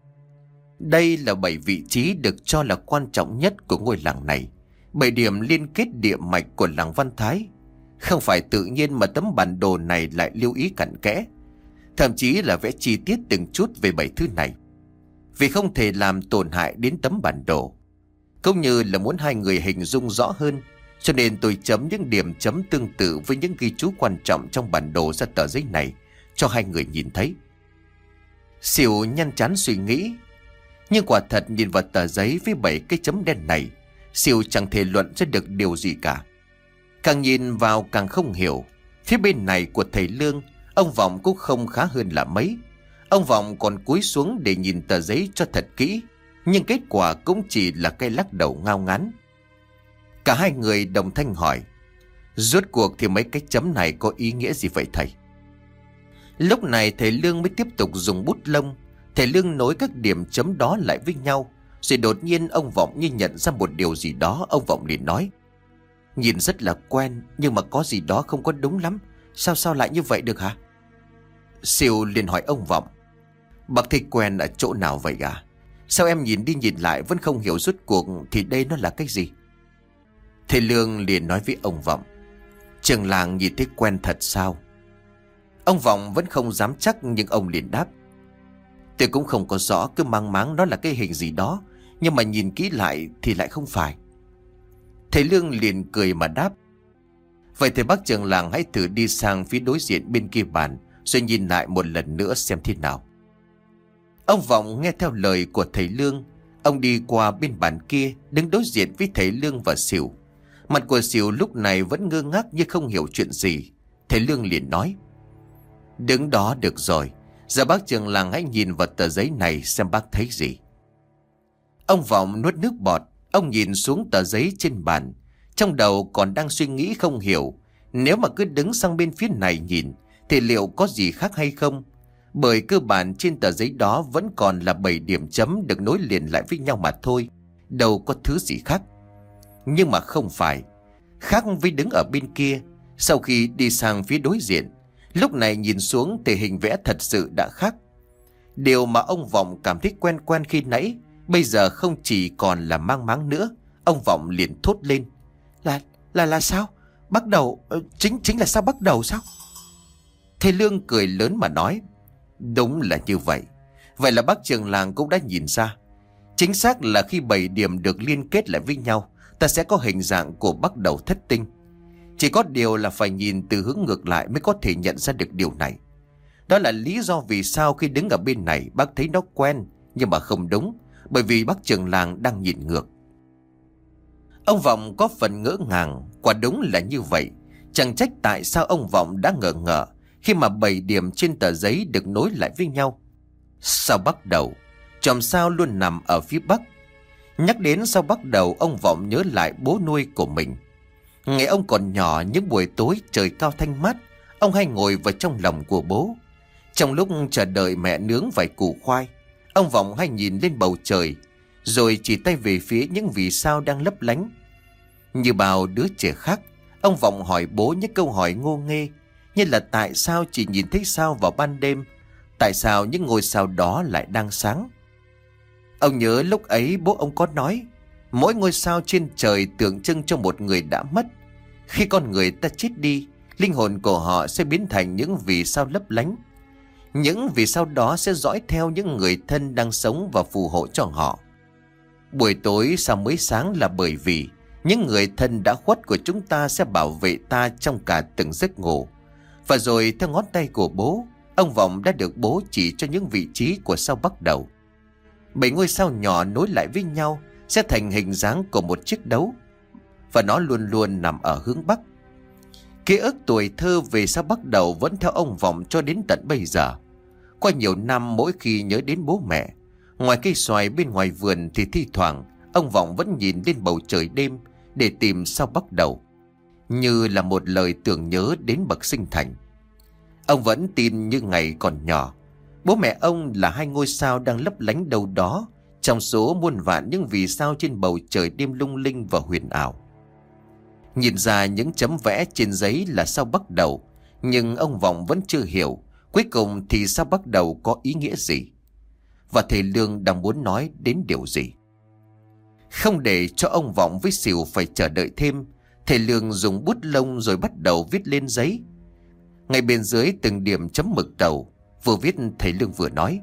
đây là 7 vị trí được cho là quan trọng nhất của ngôi làng này, 7 điểm liên kết địa mạch của làng Văn Thái. Không phải tự nhiên mà tấm bản đồ này lại lưu ý cặn kẽ. thậm chí là vẽ chi tiết từng chút về 7 thứ này. Vì không thể làm tổn hại đến tấm bản đồ, cũng như là muốn hai người hình dung rõ hơn, cho nên tôi chấm những điểm chấm tương tự với những ghi chú quan trọng trong bản đồ ra tờ giấy này cho hai người nhìn thấy. Sỉu nhăn trán suy nghĩ, nhưng quả thật nhìn vào tờ giấy với 7 cái chấm đen này, Sỉu chẳng thể luận ra được điều gì cả. Càng nhìn vào càng không hiểu. Phía bên này của thầy Lương, ông Vọng cũng không khá hơn là mấy. Ông Vọng còn cúi xuống để nhìn tờ giấy cho thật kỹ, nhưng kết quả cũng chỉ là cái lắc đầu ngao ngán. Cả hai người đồng thanh hỏi, rốt cuộc thì mấy cái chấm này có ý nghĩa gì vậy thầy? Lúc này thầy Lương mới tiếp tục dùng bút lông. Thầy Lương nối các điểm chấm đó lại với nhau, rồi đột nhiên ông Vọng như nhận ra một điều gì đó. Ông Vọng liền nói, nhìn rất là quen, nhưng mà có gì đó không có đúng lắm. Sao lại như vậy được hả? Sỉu liền hỏi ông Vọng, bác thấy quen ở chỗ nào vậy à? Sao em nhìn đi nhìn lại vẫn không hiểu rốt cuộc thì đây nó là cái gì? Thầy Lương liền nói với ông Vọng, trường làng nhìn thấy quen thật sao? Ông Vọng vẫn không dám chắc, nhưng ông liền đáp, tôi cũng không có rõ, cứ mang máng nó là cái hình gì đó, nhưng mà nhìn kỹ lại thì lại không phải. Thầy Lương liền cười mà đáp, vậy thì bác trưởng làng hãy thử đi sang phía đối diện bên kia bàn, rồi nhìn lại một lần nữa xem thế nào. Ông Vọng nghe theo lời của thầy Lương. Ông đi qua bên bàn kia, đứng đối diện với thầy Lương và Sỉu. Mặt của Sỉu lúc này vẫn ngơ ngác như không hiểu chuyện gì. Thầy Lương liền nói, đứng đó được rồi, giờ bác trưởng làng hãy nhìn vào tờ giấy này xem bác thấy gì. Ông Vọng nuốt nước bọt. Ông nhìn xuống tờ giấy trên bàn, trong đầu còn đang suy nghĩ không hiểu, nếu mà cứ đứng sang bên phía này nhìn thì liệu có gì khác hay không. Bởi cơ bản trên tờ giấy đó vẫn còn là 7 điểm chấm được nối liền lại với nhau mà thôi, đâu có thứ gì khác. Nhưng mà không phải. Khác với đứng ở bên kia, sau khi đi sang phía đối diện, lúc này nhìn xuống thì hình vẽ thật sự đã khác. Điều mà ông Vọng cảm thấy quen quen khi nãy bây giờ không chỉ còn là mang máng nữa. Ông Vọng liền thốt lên, là sao? Bắt đầu chính là sao bắt đầu sao? Thầy Lương cười lớn mà nói, đúng là như vậy. Vậy là bác trưởng làng cũng đã nhìn ra. Chính xác là khi 7 điểm được liên kết lại với nhau, ta sẽ có hình dạng của bắt đầu thất tinh. Chỉ có điều là phải nhìn từ hướng ngược lại mới có thể nhận ra được điều này. Đó là lý do vì sao khi đứng ở bên này bác thấy nó quen, nhưng mà không đúng, bởi vì bác trưởng làng đang nhìn ngược. Ông Vọng có phần ngỡ ngàng. Quả đúng là như vậy. Chẳng trách tại sao ông Vọng đã ngờ ngợ khi mà 7 điểm trên tờ giấy được nối lại với nhau. Sao bắt đầu? Chòm sao luôn nằm ở phía bắc. Nhắc đến sao bắt đầu, ông Vọng nhớ lại bố nuôi của mình. Ngày ông còn nhỏ, những buổi tối trời cao thanh mát, ông hay ngồi vào trong lòng của bố. Trong lúc chờ đợi mẹ nướng vài củ khoai, ông Vọng hay nhìn lên bầu trời, rồi chỉ tay về phía những vì sao đang lấp lánh. Như bao đứa trẻ khác, ông Vọng hỏi bố những câu hỏi ngô nghê, như là tại sao chỉ nhìn thấy sao vào ban đêm, tại sao những ngôi sao đó lại đang sáng. Ông nhớ lúc ấy bố ông có nói, mỗi ngôi sao trên trời tượng trưng cho một người đã mất. Khi con người ta chết đi, linh hồn của họ sẽ biến thành những vì sao lấp lánh. Những vì sao đó sẽ dõi theo những người thân đang sống và phù hộ cho họ. Buổi tối sao mới sáng là bởi vì những người thân đã khuất của chúng ta sẽ bảo vệ ta trong cả từng giấc ngủ. Và rồi theo ngón tay của bố, ông Vọng đã được bố chỉ cho những vị trí của sao bắt đầu. 7 ngôi sao nhỏ nối lại với nhau sẽ thành hình dáng của một chiếc đấu, và nó luôn luôn nằm ở hướng bắc. Ký ức tuổi thơ về sao bắt đầu vẫn theo ông Vọng cho đến tận bây giờ. Qua nhiều năm, mỗi khi nhớ đến bố mẹ, ngoài cây xoài bên ngoài vườn thì thi thoảng ông Vọng vẫn nhìn lên bầu trời đêm để tìm sao bắt đầu, như là một lời tưởng nhớ đến bậc sinh thành. Ông vẫn tin như ngày còn nhỏ, bố mẹ ông là 2 ngôi sao đang lấp lánh đâu đó trong số muôn vạn những vì sao trên bầu trời đêm lung linh và huyền ảo. Nhìn ra những chấm vẽ trên giấy là sao bắt đầu, nhưng ông Vọng vẫn chưa hiểu cuối cùng thì sao bắt đầu có ý nghĩa gì, và thầy Lương đang muốn nói đến điều gì. Không để cho ông Vọng với Sỉu phải chờ đợi thêm, thầy Lương dùng bút lông rồi bắt đầu viết lên giấy. Ngay bên dưới từng điểm chấm mực tàu, Vừa viết thầy Lương vừa nói.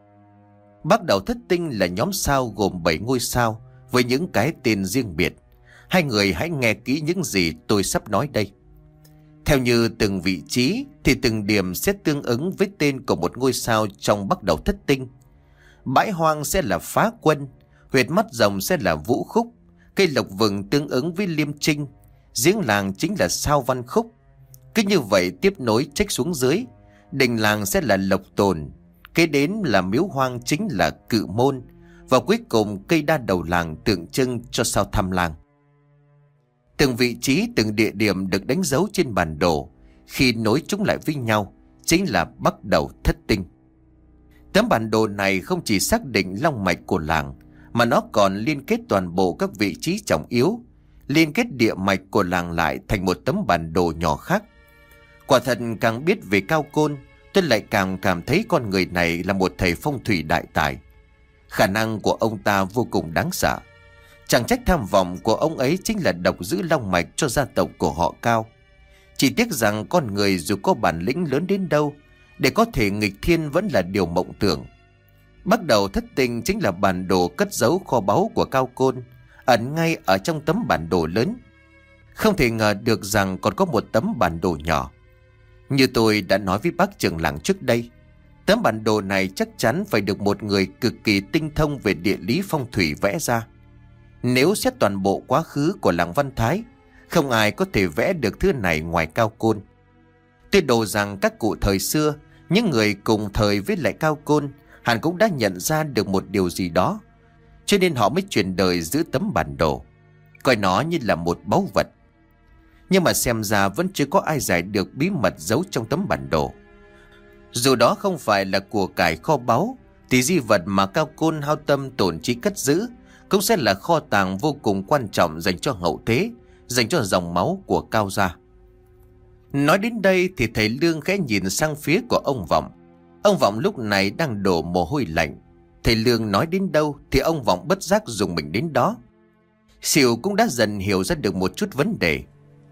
Bắt đầu thất tinh là nhóm sao gồm 7 ngôi sao với những cái tên riêng biệt. Hai người hãy nghe kỹ những gì tôi sắp nói đây. Theo như từng vị trí thì từng điểm sẽ tương ứng với tên của một ngôi sao trong bắt đầu thất tinh. Bãi hoang sẽ là Phá Quân, huyệt mắt rồng sẽ là Vũ Khúc, cây lộc vừng tương ứng với Liêm Trinh, giếng làng chính là sao Văn Khúc. Cứ như vậy tiếp nối trách xuống dưới, đình làng sẽ là Lộc Tồn, kế đến là miếu hoang chính là Cự Môn, và cuối cùng cây đa đầu làng tượng trưng cho sao Tham Lang. Từng vị trí, từng địa điểm được đánh dấu trên bản đồ, khi nối chúng lại với nhau chính là bắt đầu thất tinh. Tấm bản đồ này không chỉ xác định long mạch của làng, mà nó còn liên kết toàn bộ các vị trí trọng yếu, liên kết địa mạch của làng lại thành một tấm bản đồ nhỏ khác. Quả thật càng biết về Cao Côn, tôi lại càng cảm thấy con người này là một thầy phong thủy đại tài. Khả năng của ông ta vô cùng đáng sợ. Chẳng trách tham vọng của ông ấy chính là độc giữ long mạch cho gia tộc của họ Cao. Chỉ tiếc rằng con người dù có bản lĩnh lớn đến đâu, để có thể nghịch thiên vẫn là điều mộng tưởng. Bắt đầu thất tinh chính là bản đồ cất giấu kho báu của Cao Côn, ẩn ngay ở trong tấm bản đồ lớn. Không thể ngờ được rằng còn có một tấm bản đồ nhỏ. Như tôi đã nói với bác trưởng làng trước đây, tấm bản đồ này chắc chắn phải được một người cực kỳ tinh thông về địa lý phong thủy vẽ ra. Nếu xét toàn bộ quá khứ của làng Văn Thái, không ai có thể vẽ được thứ này ngoài Cao Côn. Tôi đồ rằng các cụ thời xưa, những người cùng thời với lại Cao Côn, hẳn cũng đã nhận ra được một điều gì đó, cho nên họ mới truyền đời giữ tấm bản đồ, coi nó như là một báu vật. Nhưng mà xem ra vẫn chưa có ai giải được bí mật giấu trong tấm bản đồ. Dù đó không phải là của cải kho báu, thì di vật mà Cao Côn hao tâm tổn trí cất giữ cũng sẽ là kho tàng vô cùng quan trọng dành cho hậu thế, dành cho dòng máu của Cao gia. Nói đến đây thì thầy Lương khẽ nhìn sang phía của ông Vọng. Ông Vọng lúc này đang đổ mồ hôi lạnh. Thầy Lương nói đến đâu thì ông Vọng bất giác dùng mình đến đó. Sỉu cũng đã dần hiểu ra được một chút vấn đề.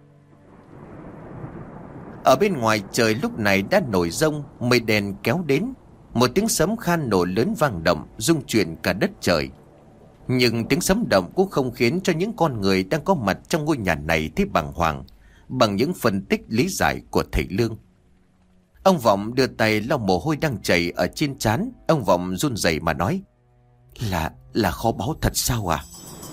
Ở bên ngoài trời lúc này đã nổi giông, mây đen kéo đến. Một tiếng sấm khan nổ lớn vang động, rung chuyển cả đất trời. Nhưng tiếng sấm động cũng không khiến cho những con người đang có mặt trong ngôi nhà này thấy bàng hoàng bằng những phân tích lý giải của thầy Lương. Ông Vọng đưa tay lau mồ hôi đang chảy ở trên trán. Ông Vọng run rẩy mà nói: Là kho báu thật sao à?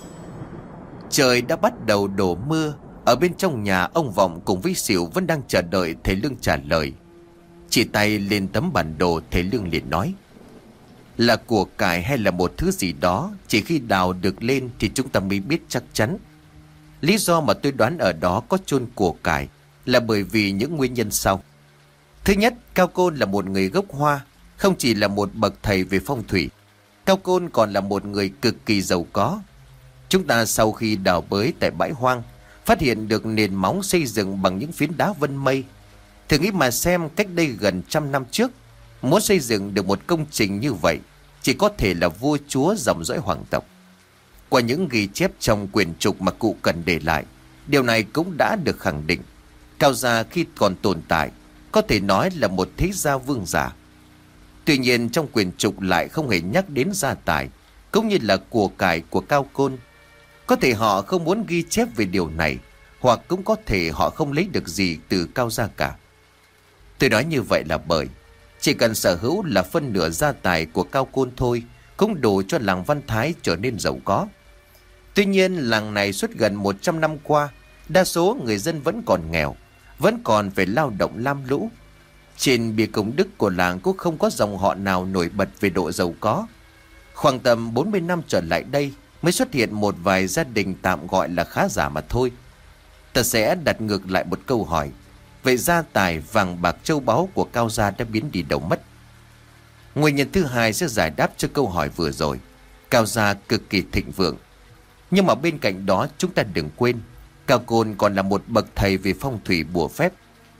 Trời đã bắt đầu đổ mưa. Ở bên trong nhà, ông Vọng cùng với Sỉu vẫn đang chờ đợi thầy Lương trả lời. Chỉ tay lên tấm bản đồ, thầy Lương liền nói: Là của cải hay là một thứ gì đó, chỉ khi đào được lên thì chúng ta mới biết chắc chắn. Lý do mà tôi đoán ở đó có chôn của cải là bởi vì những nguyên nhân sau. Thứ nhất, Cao Côn là một người gốc Hoa, không chỉ là một bậc thầy về phong thủy. Cao Côn còn là một người cực kỳ giàu có. Chúng ta sau khi đào bới tại bãi hoang, phát hiện được nền móng xây dựng bằng những phiến đá vân mây. Thử nghĩ mà xem, cách đây gần 100 năm trước, muốn xây dựng được một công trình như vậy, chỉ có thể là vua chúa dòng dõi hoàng tộc. Qua những ghi chép trong quyển trục mà cụ Cần để lại, điều này cũng đã được khẳng định. Cao gia khi còn tồn tại, có thể nói là một thế gia vương giả. Tuy nhiên trong quyển trục lại không hề nhắc đến gia tài, cũng như là của cải của Cao Côn. Có thể họ không muốn ghi chép về điều này, hoặc cũng có thể họ không lấy được gì từ Cao gia cả. Tôi nói như vậy là bởi chỉ cần sở hữu là phân nửa gia tài của Cao Côn thôi cũng đủ cho làng Văn Thái trở nên giàu có. Tuy nhiên làng này suốt gần 100 năm qua, đa số người dân vẫn còn nghèo, vẫn còn phải lao động lam lũ. Trên bia công đức của làng cũng không có dòng họ nào nổi bật về độ giàu có. Khoảng tầm 40 năm trở lại đây mới xuất hiện một vài gia đình tạm gọi là khá giả mà thôi. Ta sẽ đặt ngược lại một câu hỏi: vậy gia tài vàng bạc châu báu của Cao gia đã biến đi đâu mất? Nguyên nhân thứ hai sẽ giải đáp cho câu hỏi vừa rồi. Cao gia cực kỳ thịnh vượng, nhưng mà bên cạnh đó chúng ta đừng quên, Cao Côn còn là một bậc thầy về phong thủy bùa phép.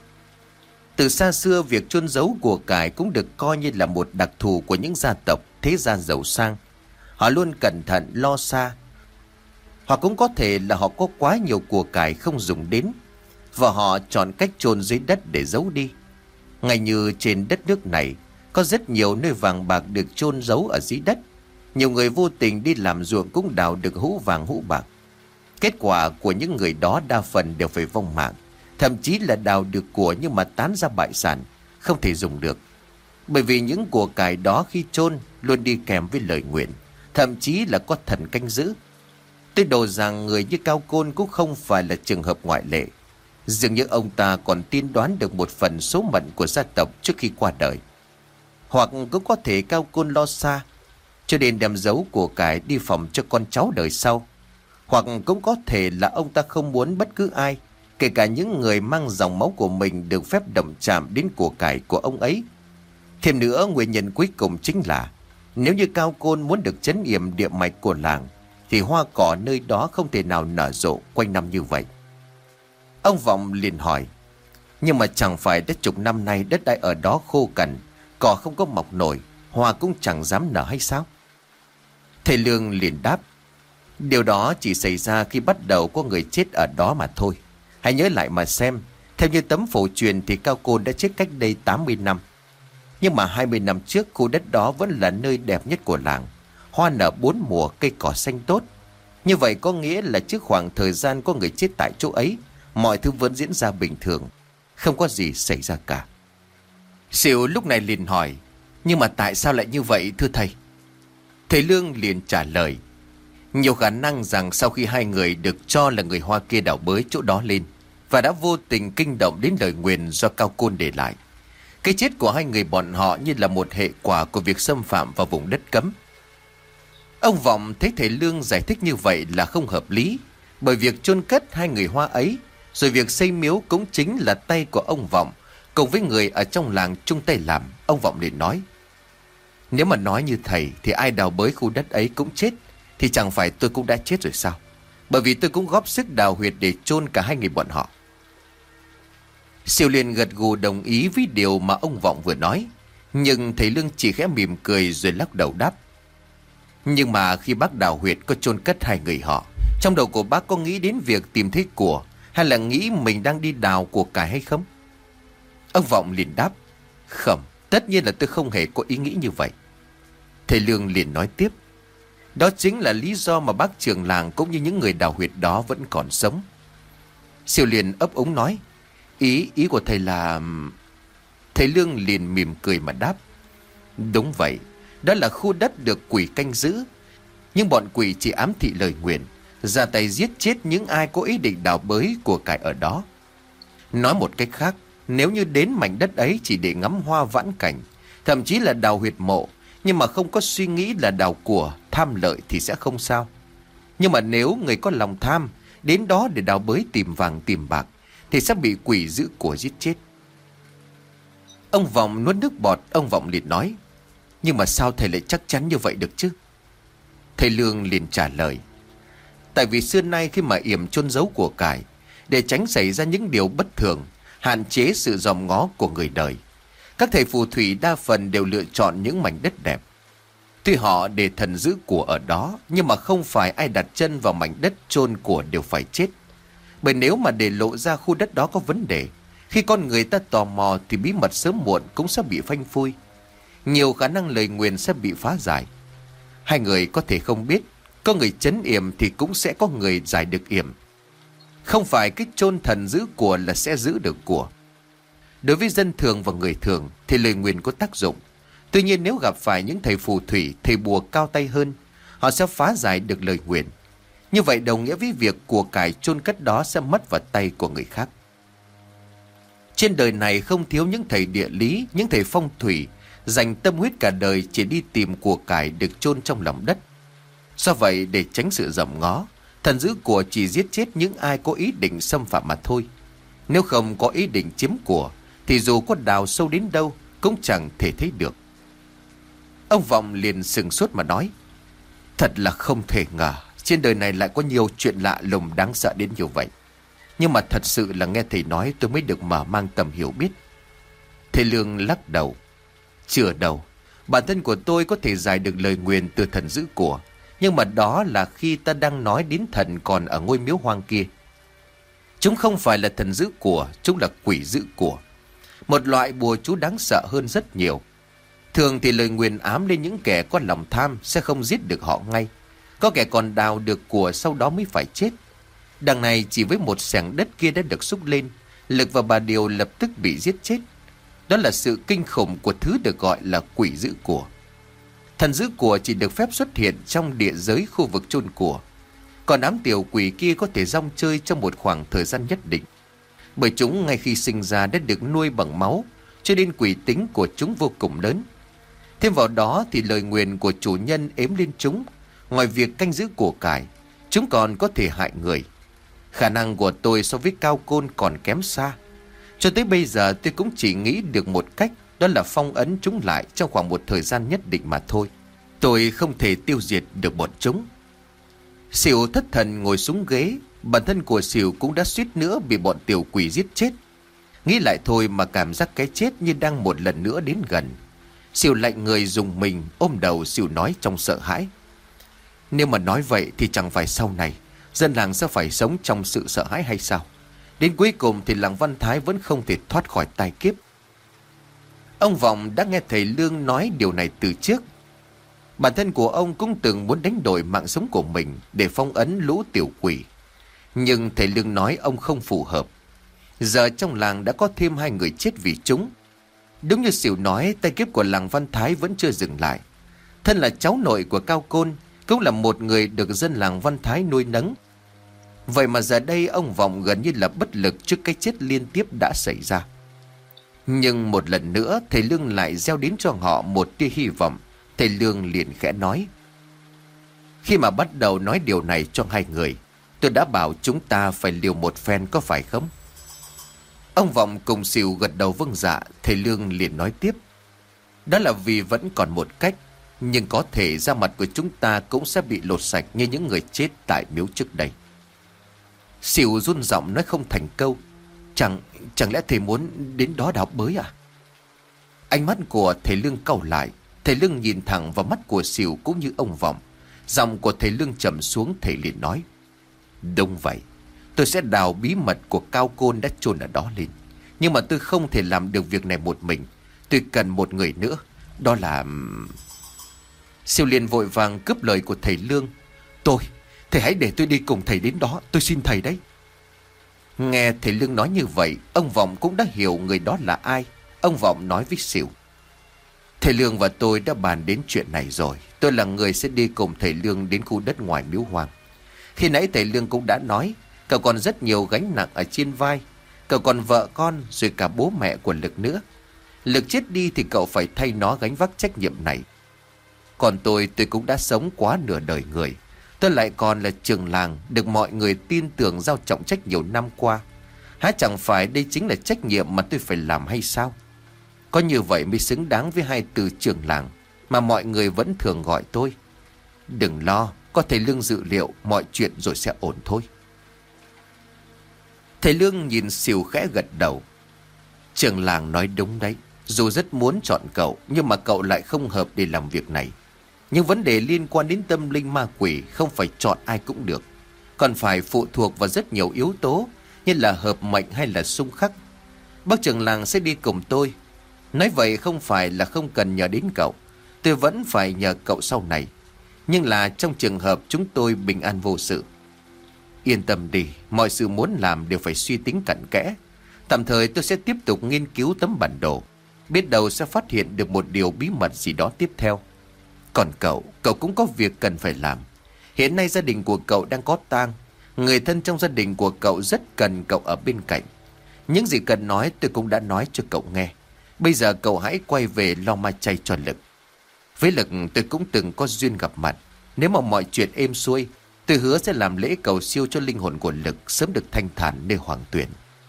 Từ xa xưa, việc chôn giấu của cải cũng được coi như là một đặc thù của những gia tộc thế gia giàu sang. Họ luôn cẩn thận lo xa, hoặc cũng có thể là họ có quá nhiều của cải không dùng đến, và họ chọn cách chôn dưới đất để giấu đi. Ngay như trên đất nước này, Có rất nhiều nơi vàng bạc được chôn giấu ở dưới đất. Nhiều người vô tình đi làm ruộng cũng đào được hũ vàng hũ bạc. Kết quả của những người đó đa phần đều phải vong mạng. Thậm chí là đào được của nhưng mà tán ra bại sản, không thể dùng được. Bởi vì những của cải đó khi chôn luôn đi kèm với lời nguyện, thậm chí là có thần canh giữ. Tôi đồ rằng người như Cao Côn cũng không phải là trường hợp ngoại lệ. Dường như ông ta còn tiên đoán được một phần số mệnh của gia tộc trước khi qua đời. Hoặc cũng có thể Cao Côn lo xa, cho nên đem giấu của cải đi phòng cho con cháu đời sau. Hoặc cũng có thể là ông ta không muốn bất cứ ai, kể cả những người mang dòng máu của mình, được phép động chạm đến của cải của ông ấy. Thêm nữa, nguyên nhân cuối cùng chính là nếu như Cao Côn muốn được trấn yểm địa mạch của làng thì hoa cỏ nơi đó không thể nào nở rộ quanh năm như vậy. Ông Vọng liền hỏi, nhưng mà chẳng phải đã chục năm nay đất đai ở đó khô cằn, cỏ không có mọc nổi, hoa cũng chẳng dám nở hay sao? Thầy Lương liền đáp, điều đó chỉ xảy ra khi bắt đầu có người chết ở đó mà thôi. Hãy nhớ lại mà xem, theo như tấm phổ truyền thì Cao Côn đã chết cách đây 80 năm. Nhưng mà 20 năm trước khu đất đó vẫn là nơi đẹp nhất của làng. Hoa nở 4 mùa, cây cỏ xanh tốt. Như vậy có nghĩa là trước khoảng thời gian có người chết tại chỗ ấy, mọi thứ vẫn diễn ra bình thường, không có gì xảy ra cả. Sỉu lúc này liền hỏi, nhưng mà tại sao lại như vậy thưa thầy? Thầy Lương liền trả lời, nhiều khả năng rằng sau khi hai người được cho là người Hoa kia đào bới chỗ đó lên và đã vô tình kinh động đến lời nguyền do Cao Côn để lại, cái chết của hai người bọn họ như là một hệ quả của việc xâm phạm vào vùng đất cấm. Ông Vọng thấy thầy Lương giải thích như vậy là không hợp lý, bởi việc chôn cất hai người Hoa ấy, rồi việc xây miếu cũng chính là tay của ông Vọng cùng với người ở trong làng chung tay làm. Ông Vọng liền nói, nếu mà nói như thầy thì ai đào bới khu đất ấy cũng chết, thì chẳng phải tôi cũng đã chết rồi sao? Bởi vì tôi cũng góp sức đào huyệt để chôn cả hai người bọn họ. Siêu liền gật gù đồng ý với điều mà ông Vọng vừa nói, nhưng thầy Lương chỉ khẽ mỉm cười rồi lắc đầu đáp, nhưng mà khi bác đào huyệt có chôn cất hai người họ, trong đầu của bác có nghĩ đến việc tìm thấy của, hay là nghĩ mình đang đi đào của cải hay không? Ông Vọng liền đáp, không, tất nhiên là tôi không hề có ý nghĩ như vậy. Thầy Lương liền nói tiếp, đó chính là lý do mà bác trưởng làng cũng như những người đào huyệt đó vẫn còn sống. Siêu liền ấp úng nói, ý của thầy là... Thầy Lương liền mỉm cười mà đáp, đúng vậy, đó là khu đất được quỷ canh giữ. Nhưng bọn quỷ chỉ ám thị lời nguyền, ra tay giết chết những ai có ý định đào bới của cải ở đó. Nói một cách khác, nếu như đến mảnh đất ấy chỉ để ngắm hoa vãn cảnh, thậm chí là đào huyệt mộ, nhưng mà không có suy nghĩ là đào của, tham lợi thì sẽ không sao. Nhưng mà nếu người có lòng tham, đến đó để đào bới tìm vàng tìm bạc, thì sẽ bị quỷ giữ của giết chết. Ông Vọng nuốt nước bọt. Ông Vọng liền nói, nhưng mà sao thầy lại chắc chắn như vậy được chứ? Thầy Lương liền trả lời, tại vì xưa nay khi mà yểm chôn giấu của cải, để tránh xảy ra những điều bất thường, hạn chế sự dòm ngó của người đời, các thầy phù thủy đa phần đều lựa chọn những mảnh đất đẹp. Tuy họ để thần giữ của ở đó, nhưng mà không phải ai đặt chân vào mảnh đất chôn của đều phải chết. Bởi nếu mà để lộ ra khu đất đó có vấn đề, khi con người ta tò mò thì bí mật sớm muộn cũng sẽ bị phanh phui. Nhiều khả năng lời nguyền sẽ bị phá giải. Hai người có thể không biết, có người trấn yểm thì cũng sẽ có người giải được yểm. Không phải cái chôn thần giữ của là sẽ giữ được của. Đối với dân thường và người thường thì lời nguyền có tác dụng. Tuy nhiên nếu gặp phải những thầy phù thủy, thầy bùa cao tay hơn, họ sẽ phá giải được lời nguyền. Như vậy đồng nghĩa với việc của cải chôn cất đó sẽ mất vào tay của người khác. Trên đời này không thiếu những thầy địa lý, những thầy phong thủy dành tâm huyết cả đời chỉ đi tìm của cải được chôn trong lòng đất. Do vậy để tránh sự dòm ngó, thần giữ của chỉ giết chết những ai có ý định xâm phạm mà thôi. Nếu không có ý định chiếm của thì dù có đào sâu đến đâu cũng chẳng thể thấy được. Ông Vọng liền sừng sốt mà nói, thật là không thể ngờ trên đời này lại có nhiều chuyện lạ lùng đáng sợ đến như vậy. Nhưng mà thật sự là nghe thầy nói tôi mới được mở mang tầm hiểu biết. Thầy Lương lắc đầu, chưa đâu, bản thân của tôi có thể giải được lời nguyền từ thần giữ của, nhưng mà đó là khi ta đang nói đến thần còn ở ngôi miếu hoang kia. Chúng không phải là thần giữ của, chúng là quỷ giữ của. Một loại bùa chú đáng sợ hơn rất nhiều. Thường thì lời nguyền ám lên những kẻ có lòng tham sẽ không giết được họ ngay. Có kẻ còn đào được của sau đó mới phải chết. Đằng này chỉ với một xẻng đất kia đã được xúc lên, Lực và bà Điều lập tức bị giết chết. Đó là sự kinh khủng của thứ được gọi là quỷ giữ của. Thần giữ của chỉ được phép xuất hiện trong địa giới khu vực chôn của. Còn đám tiểu quỷ kia có thể rong chơi trong một khoảng thời gian nhất định. Bởi chúng ngay khi sinh ra đã được nuôi bằng máu, cho nên quỷ tính của chúng vô cùng lớn. Thêm vào đó thì lời nguyền của chủ nhân ếm lên chúng. Ngoài việc canh giữ của cải, chúng còn có thể hại người. Khả năng của tôi so với Cao Côn còn kém xa. Cho tới bây giờ tôi cũng chỉ nghĩ được một cách, đó là phong ấn chúng lại trong khoảng một thời gian nhất định mà thôi. Tôi không thể tiêu diệt được bọn chúng. Sỉu thất thần ngồi xuống ghế. Bản thân của Sỉu cũng đã suýt nữa bị bọn tiểu quỷ giết chết. Nghĩ lại thôi mà cảm giác cái chết như đang một lần nữa đến gần. Sỉu lạnh người dùng mình, ôm đầu Sỉu nói trong sợ hãi. Nếu mà nói vậy thì chẳng phải sau này dân làng sẽ phải sống trong sự sợ hãi hay sao? Đến cuối cùng thì làng Văn Thái vẫn không thể thoát khỏi tai kiếp. Ông Vọng đã nghe thầy Lương nói điều này từ trước. Bản thân của ông cũng từng muốn đánh đổi mạng sống của mình để phong ấn lũ tiểu quỷ. Nhưng thầy Lương nói ông không phù hợp. Giờ trong làng đã có thêm 2 người chết vì chúng. Đúng như Sỉu nói, tai kiếp của làng Văn Thái vẫn chưa dừng lại. Thân là cháu nội của Cao Côn, cũng là một người được dân làng Văn Thái nuôi nấng. Vậy mà giờ đây ông Vọng gần như là bất lực trước cái chết liên tiếp đã xảy ra. Nhưng một lần nữa thầy Lương lại gieo đến cho họ một tia hy vọng. Thầy Lương liền khẽ nói: khi mà bắt đầu nói điều này cho 2 người, tôi đã bảo chúng ta phải liều một phen, có phải không? Ông Vọng cùng Sỉu gật đầu vâng dạ. Thầy Lương liền nói tiếp: đó là vì vẫn còn một cách. Nhưng có thể da mặt của chúng ta cũng sẽ bị lột sạch như những người chết tại miếu trước đây. Sỉu run giọng nói không thành câu: Chẳng lẽ thầy muốn đến đó đào bới à? Ánh mắt của thầy Lương cau lại. Thầy Lương nhìn thẳng vào mắt của Sỉu cũng như ông Vọng. Giọng của thầy Lương trầm xuống. Thầy liền nói: đúng vậy, tôi sẽ đào bí mật của Cao Côn đã chôn ở đó lên. Nhưng mà tôi không thể làm được việc này một mình. Tôi cần một người nữa. Đó là... Sỉu liền vội vàng cướp lời của thầy Lương: thầy hãy để tôi đi cùng thầy đến đó, tôi xin thầy đấy. Nghe thầy Lương nói như vậy, ông Vọng cũng đã hiểu người đó là ai. Ông Vọng nói với Sỉu: thầy Lương và tôi đã bàn đến chuyện này rồi. Tôi là người sẽ đi cùng thầy Lương đến khu đất ngoài miếu hoang. Khi nãy thầy Lương cũng đã nói, cậu còn rất nhiều gánh nặng ở trên vai. Cậu còn vợ con rồi cả bố mẹ của Lực nữa. Lực chết đi thì cậu phải thay nó gánh vác trách nhiệm này. Còn tôi cũng đã sống quá nửa đời người. Tôi lại còn là trưởng làng được mọi người tin tưởng giao trọng trách nhiều năm qua. Há chẳng phải đây chính là trách nhiệm mà tôi phải làm hay sao? Có như vậy mới xứng đáng với 2 từ trưởng làng mà mọi người vẫn thường gọi tôi. Đừng lo, có thầy Lương dự liệu, mọi chuyện rồi sẽ ổn thôi. Thầy Lương nhìn Sỉu khẽ gật đầu. Trưởng làng nói đúng đấy. Dù rất muốn chọn cậu, nhưng mà cậu lại không hợp để làm việc này. Nhưng vấn đề liên quan đến tâm linh ma quỷ không phải chọn ai cũng được. Còn phải phụ thuộc vào rất nhiều yếu tố, như là hợp mệnh hay là xung khắc. Bác trưởng làng sẽ đi cùng tôi. Nói vậy không phải là không cần nhờ đến cậu. Tôi vẫn phải nhờ cậu sau này. Nhưng là trong trường hợp chúng tôi bình an vô sự. Yên tâm đi, mọi sự muốn làm đều phải suy tính cặn kẽ. Tạm thời tôi sẽ tiếp tục nghiên cứu tấm bản đồ. Biết đâu sẽ phát hiện được một điều bí mật gì đó tiếp theo. Còn cậu cũng có việc cần phải làm. Hiện nay gia đình của cậu đang có tang. Người thân trong gia đình của cậu rất cần cậu ở bên cạnh. Những gì cần nói tôi cũng đã nói cho cậu nghe. Bây giờ cậu hãy quay về lo ma chay cho Lực. Với Lực tôi cũng từng có duyên gặp mặt. Nếu mà mọi chuyện êm xuôi, tôi hứa sẽ làm lễ cầu siêu cho linh hồn của Lực sớm được thanh thản nơi hoàng tuyển.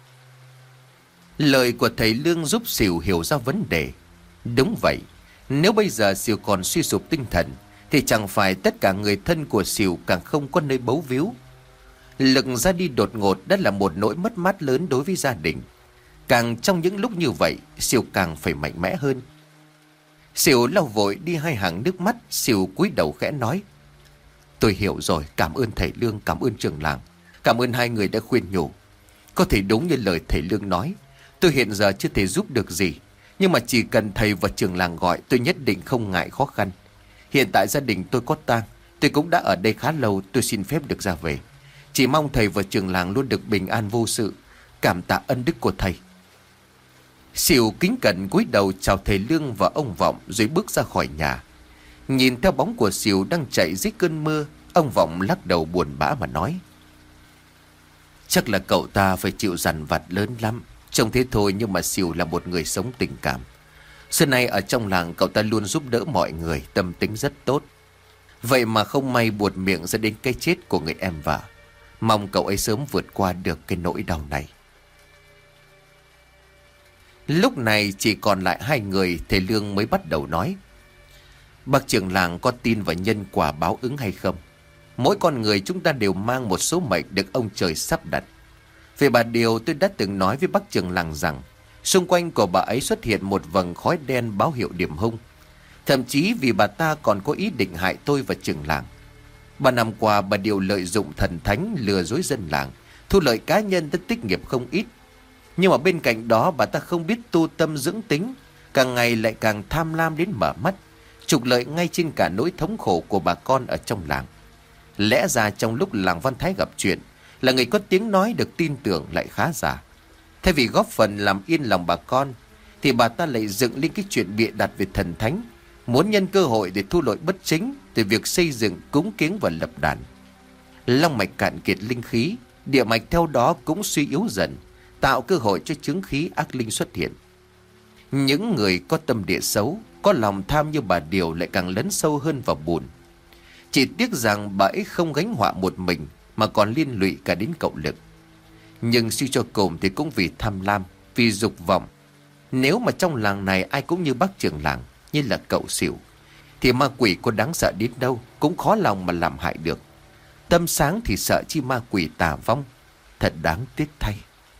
Lời của thầy Lương giúp Sỉu hiểu ra vấn đề. Đúng vậy, nếu bây giờ Sỉu còn suy sụp tinh thần thì chẳng phải tất cả người thân của Sỉu càng không có nơi bấu víu. Lực ra đi đột ngột đã là một nỗi mất mát lớn đối với gia đình. Càng trong những lúc như vậy, Sỉu càng phải mạnh mẽ hơn. Sỉu lau vội đi 2 hàng nước mắt. Sỉu cúi đầu khẽ nói: tôi hiểu rồi, cảm ơn thầy Lương, cảm ơn trưởng làng, cảm ơn 2 người đã khuyên nhủ. Có thể đúng như lời thầy Lương nói, tôi hiện giờ chưa thể giúp được gì, Nhưng mà chỉ cần thầy và trưởng làng gọi, tôi nhất định không ngại khó khăn. Hiện tại gia đình tôi có tang, tôi cũng đã ở đây khá lâu, tôi xin phép được ra về. Chỉ mong thầy và trưởng làng luôn được bình an vô sự. Cảm tạ ân đức của thầy. Sỉu kính cẩn cúi đầu chào thầy Lương và ông Vọng rồi bước ra khỏi nhà. Nhìn theo bóng của Sỉu đang chạy dưới cơn mưa, ông Vọng lắc đầu buồn bã mà nói: chắc là cậu ta phải chịu dằn vặt lớn lắm. Trông thế thôi nhưng mà Sỉu là một người sống tình cảm. Xưa nay ở trong làng cậu ta luôn giúp đỡ mọi người, tâm tính rất tốt. Vậy mà không may buột miệng dẫn đến cái chết của người em vợ. Mong cậu ấy sớm vượt qua được cái nỗi đau này. Lúc này chỉ còn lại hai người, thầy Lương mới bắt đầu nói: bác trưởng làng có tin vào nhân quả báo ứng hay không? Mỗi con người chúng ta đều mang một số mệnh được ông trời sắp đặt. Về bà Điều, tôi đã từng nói với bác trưởng làng rằng xung quanh của bà ấy xuất hiện một vầng khói đen báo hiệu điểm hung. Thậm chí vì bà ta còn có ý định hại tôi và trưởng làng. 3 năm qua bà Điều lợi dụng thần thánh lừa dối dân làng, thu lợi cá nhân đã tích nghiệp không ít. Nhưng mà bên cạnh đó bà ta không biết tu tâm dưỡng tính, càng ngày lại càng tham lam đến mở mắt, trục lợi ngay trên cả nỗi thống khổ của bà con ở trong làng. Lẽ ra trong lúc làng Văn Thái gặp chuyện, là người có tiếng nói được tin tưởng lại khá giả. Thay vì góp phần làm yên lòng bà con, thì bà ta lại dựng lên cái chuyện bịa đặt về thần thánh, muốn nhân cơ hội để thu lợi bất chính từ việc xây dựng, cúng kiến và lập đàn. Long mạch cạn kiệt linh khí, địa mạch theo đó cũng suy yếu dần, tạo cơ hội cho chứng khí ác linh xuất hiện. Những người có tâm địa xấu, có lòng tham như bà Điều lại càng lấn sâu hơn vào bùn. Chỉ tiếc rằng bà ấy không gánh họa một mình, mà còn liên lụy cả đến cậu Lực. Nhưng suy cho cùng thì cũng vì tham lam, vì dục vọng. Nếu mà trong làng này ai cũng như bác trưởng làng, như là cậu Sỉu, thì ma quỷ có đáng sợ đến đâu cũng khó lòng mà làm hại được. Tâm sáng thì sợ chi ma quỷ tà vong. Thật đáng tiếc thay.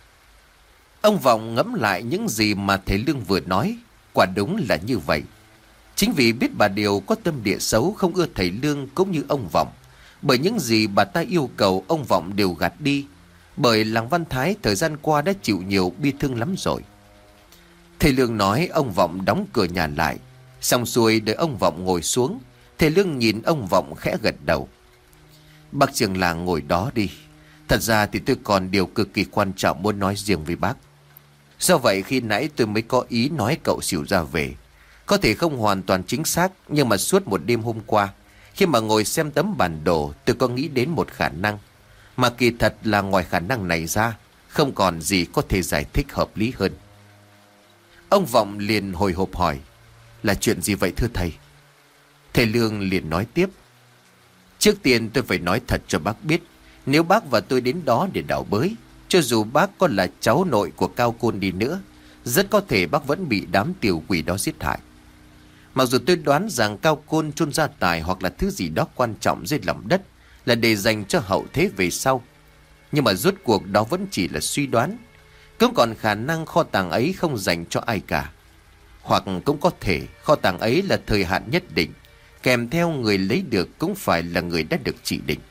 Ông Vọng ngẫm lại những gì mà thầy Lương vừa nói, quả đúng là như vậy. Chính vì biết bà Điều có tâm địa xấu, không ưa thầy Lương cũng như ông Vọng. Bởi những gì bà ta yêu cầu ông Vọng đều gạt đi. Bởi làng Văn Thái thời gian qua đã chịu nhiều bi thương lắm rồi. Thầy Lương nói ông Vọng đóng cửa nhà lại. Xong xuôi đợi ông Vọng ngồi xuống, thầy Lương nhìn ông Vọng khẽ gật đầu. Bác trưởng làng ngồi đó đi. Thật ra thì tôi còn điều cực kỳ quan trọng muốn nói riêng với bác. Do vậy khi nãy tôi mới có ý nói cậu Sỉu ra về. Có thể không hoàn toàn chính xác, nhưng mà suốt một đêm hôm qua, khi mà ngồi xem tấm bản đồ, tôi có nghĩ đến một khả năng. Mà kỳ thật là ngoài khả năng này ra, không còn gì có thể giải thích hợp lý hơn. Ông Vọng liền hồi hộp hỏi: là chuyện gì vậy thưa thầy? Thầy Lương liền nói tiếp: trước tiên tôi phải nói thật cho bác biết, nếu bác và tôi đến đó để đào bới, cho dù bác có là cháu nội của Cao Côn đi nữa, rất có thể bác vẫn bị đám tiểu quỷ đó giết hại. Mặc dù tôi đoán rằng Cao Côn chôn gia tài hoặc là thứ gì đó quan trọng dưới lòng đất là để dành cho hậu thế về sau, nhưng mà rốt cuộc đó vẫn chỉ là suy đoán. Cũng còn khả năng kho tàng ấy không dành cho ai cả. Hoặc cũng có thể kho tàng ấy là thời hạn nhất định, kèm theo người lấy được cũng phải là người đã được chỉ định.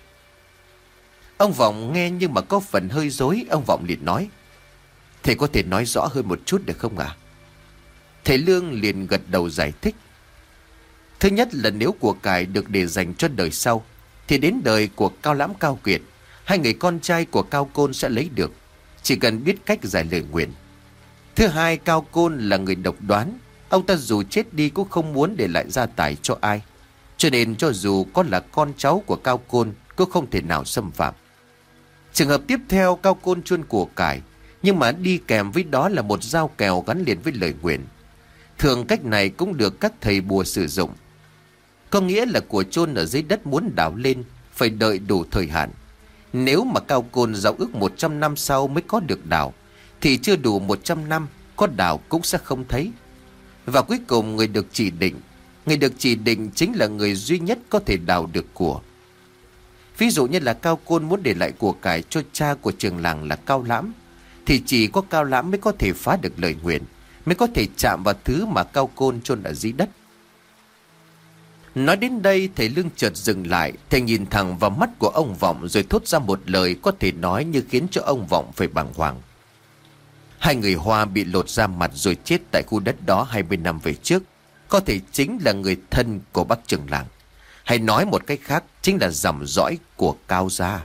Ông Vọng nghe nhưng mà có phần hơi rối. Ông Vọng liền nói: thầy có thể nói rõ hơn một chút được không ạ? Thầy Lương liền gật đầu giải thích: thứ nhất là nếu của cải được để dành cho đời sau, thì đến đời của Cao Lãm Cao Kiệt, hai người con trai của Cao Côn sẽ lấy được, chỉ cần biết cách giải lời nguyện. Thứ hai, Cao Côn là người độc đoán. Ông ta dù chết đi cũng không muốn để lại gia tài cho ai, cho nên cho dù có là con cháu của Cao Côn cũng không thể nào xâm phạm. Trường hợp tiếp theo, Cao Côn chôn của cải, nhưng mà đi kèm với đó là một dao kèo gắn liền với lời nguyện. Thường cách này cũng được các thầy bùa sử dụng. Có nghĩa là của chôn ở dưới đất muốn đào lên phải đợi đủ thời hạn. Nếu mà Cao Côn giao ước 100 năm sau mới có được đào, thì chưa đủ 100 năm có đào cũng sẽ không thấy. Và cuối cùng người được chỉ định chính là người duy nhất có thể đào được của. Ví dụ như là Cao Côn muốn để lại của cải cho cha của trường làng là Cao Lãm, thì chỉ có Cao Lãm mới có thể phá được lời nguyện, mới có thể chạm vào thứ mà Cao Côn chôn ở dưới đất. Nói đến đây, thầy Lương chợt dừng lại. Thầy nhìn thẳng vào mắt của ông Vọng rồi thốt ra một lời có thể nói như khiến cho ông Vọng phải bàng hoàng. Hai người Hoa bị lột da mặt rồi chết tại khu đất đó 20 năm về trước có thể chính là người thân của bác trưởng làng. Hay nói một cách khác, chính là dòng dõi của Cao gia.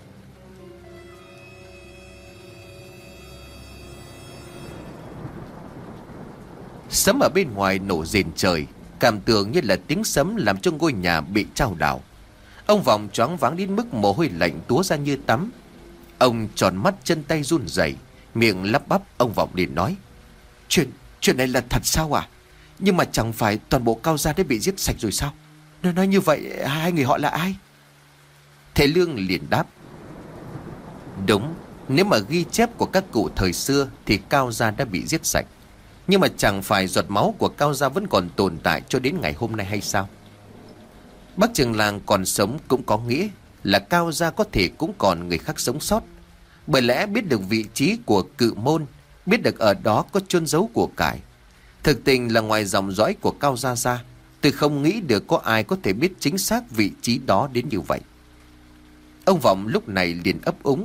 Sấm ở bên ngoài nổ rền trời, cảm tưởng như là tiếng sấm làm cho ngôi nhà bị chao đảo. Ông Vọng choáng váng đến mức mồ hôi lạnh túa ra như tắm. Ông tròn mắt, chân tay run rẩy, miệng lắp bắp. Ông Vọng liền nói: Chuyện này là thật sao à? Nhưng mà chẳng phải toàn bộ Cao gia đã bị giết sạch rồi sao? Nói như vậy hai người họ là ai? Thầy Lương liền đáp: Đúng, nếu mà ghi chép của các cụ thời xưa thì Cao gia đã bị giết sạch. Nhưng mà chẳng phải giọt máu của Cao gia vẫn còn tồn tại cho đến ngày hôm nay hay sao? Bác trưởng làng còn sống cũng có nghĩa là Cao gia có thể cũng còn người khác sống sót. Bởi lẽ biết được vị trí của Cự Môn, biết được ở đó có chôn giấu của cải. Thực tình là ngoài dòng dõi của Cao gia ra, tôi không nghĩ được có ai có thể biết chính xác vị trí đó đến như vậy. Ông Vọng lúc này liền ấp úng: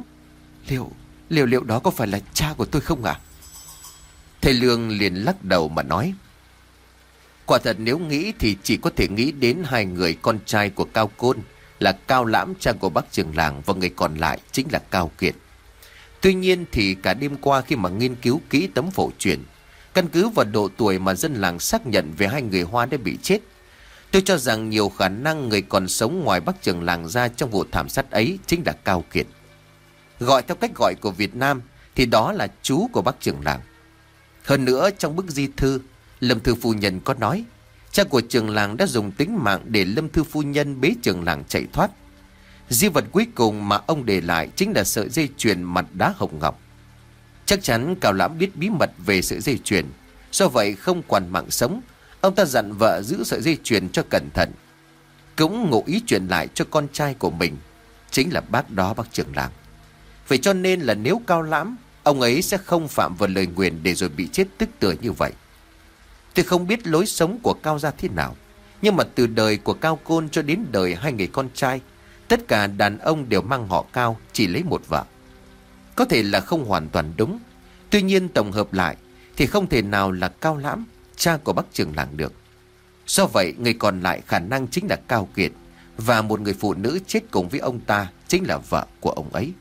Liệu đó có phải là cha của tôi không ạ? Thầy Lương liền lắc đầu mà nói: Quả thật nếu nghĩ thì chỉ có thể nghĩ đến hai người con trai của Cao Côn là Cao Lãm, cha của bác trưởng làng, và người còn lại chính là Cao Kiệt. Tuy nhiên thì cả đêm qua khi mà nghiên cứu kỹ tấm phổ truyền, căn cứ vào độ tuổi mà dân làng xác nhận về hai người Hoa đã bị chết, tôi cho rằng nhiều khả năng người còn sống ngoài bác trưởng làng ra trong vụ thảm sát ấy chính là Cao Kiệt. Gọi theo cách gọi của Việt Nam thì đó là chú của bác trưởng làng. Hơn nữa, trong bức di thư, Lâm Thư phu nhân có nói cha của trưởng làng đã dùng tính mạng để Lâm Thư phu nhân bế trưởng làng chạy thoát. Di vật cuối cùng mà ông để lại chính là sợi dây chuyền mặt đá hồng ngọc. Chắc chắn Cao Lãm biết bí mật về sợi dây chuyền, do vậy không quản mạng sống, ông ta dặn vợ giữ sợi dây chuyền cho cẩn thận, cũng ngụ ý truyền lại cho con trai của mình, chính là bác trưởng làng. Vậy cho nên là nếu Cao Lãm, ông ấy sẽ không phạm vào lời nguyền để rồi bị chết tức tưởi như vậy. Tôi không biết lối sống của Cao gia thế nào, nhưng mà từ đời của Cao Côn cho đến đời hai người con trai, tất cả đàn ông đều mang họ Cao, chỉ lấy một vợ. Có thể là không hoàn toàn đúng, tuy nhiên tổng hợp lại thì không thể nào là Cao Lãm, cha của bác trưởng làng được. Do vậy người còn lại khả năng chính là Cao Kiệt, và một người phụ nữ chết cùng với ông ta chính là vợ của ông ấy.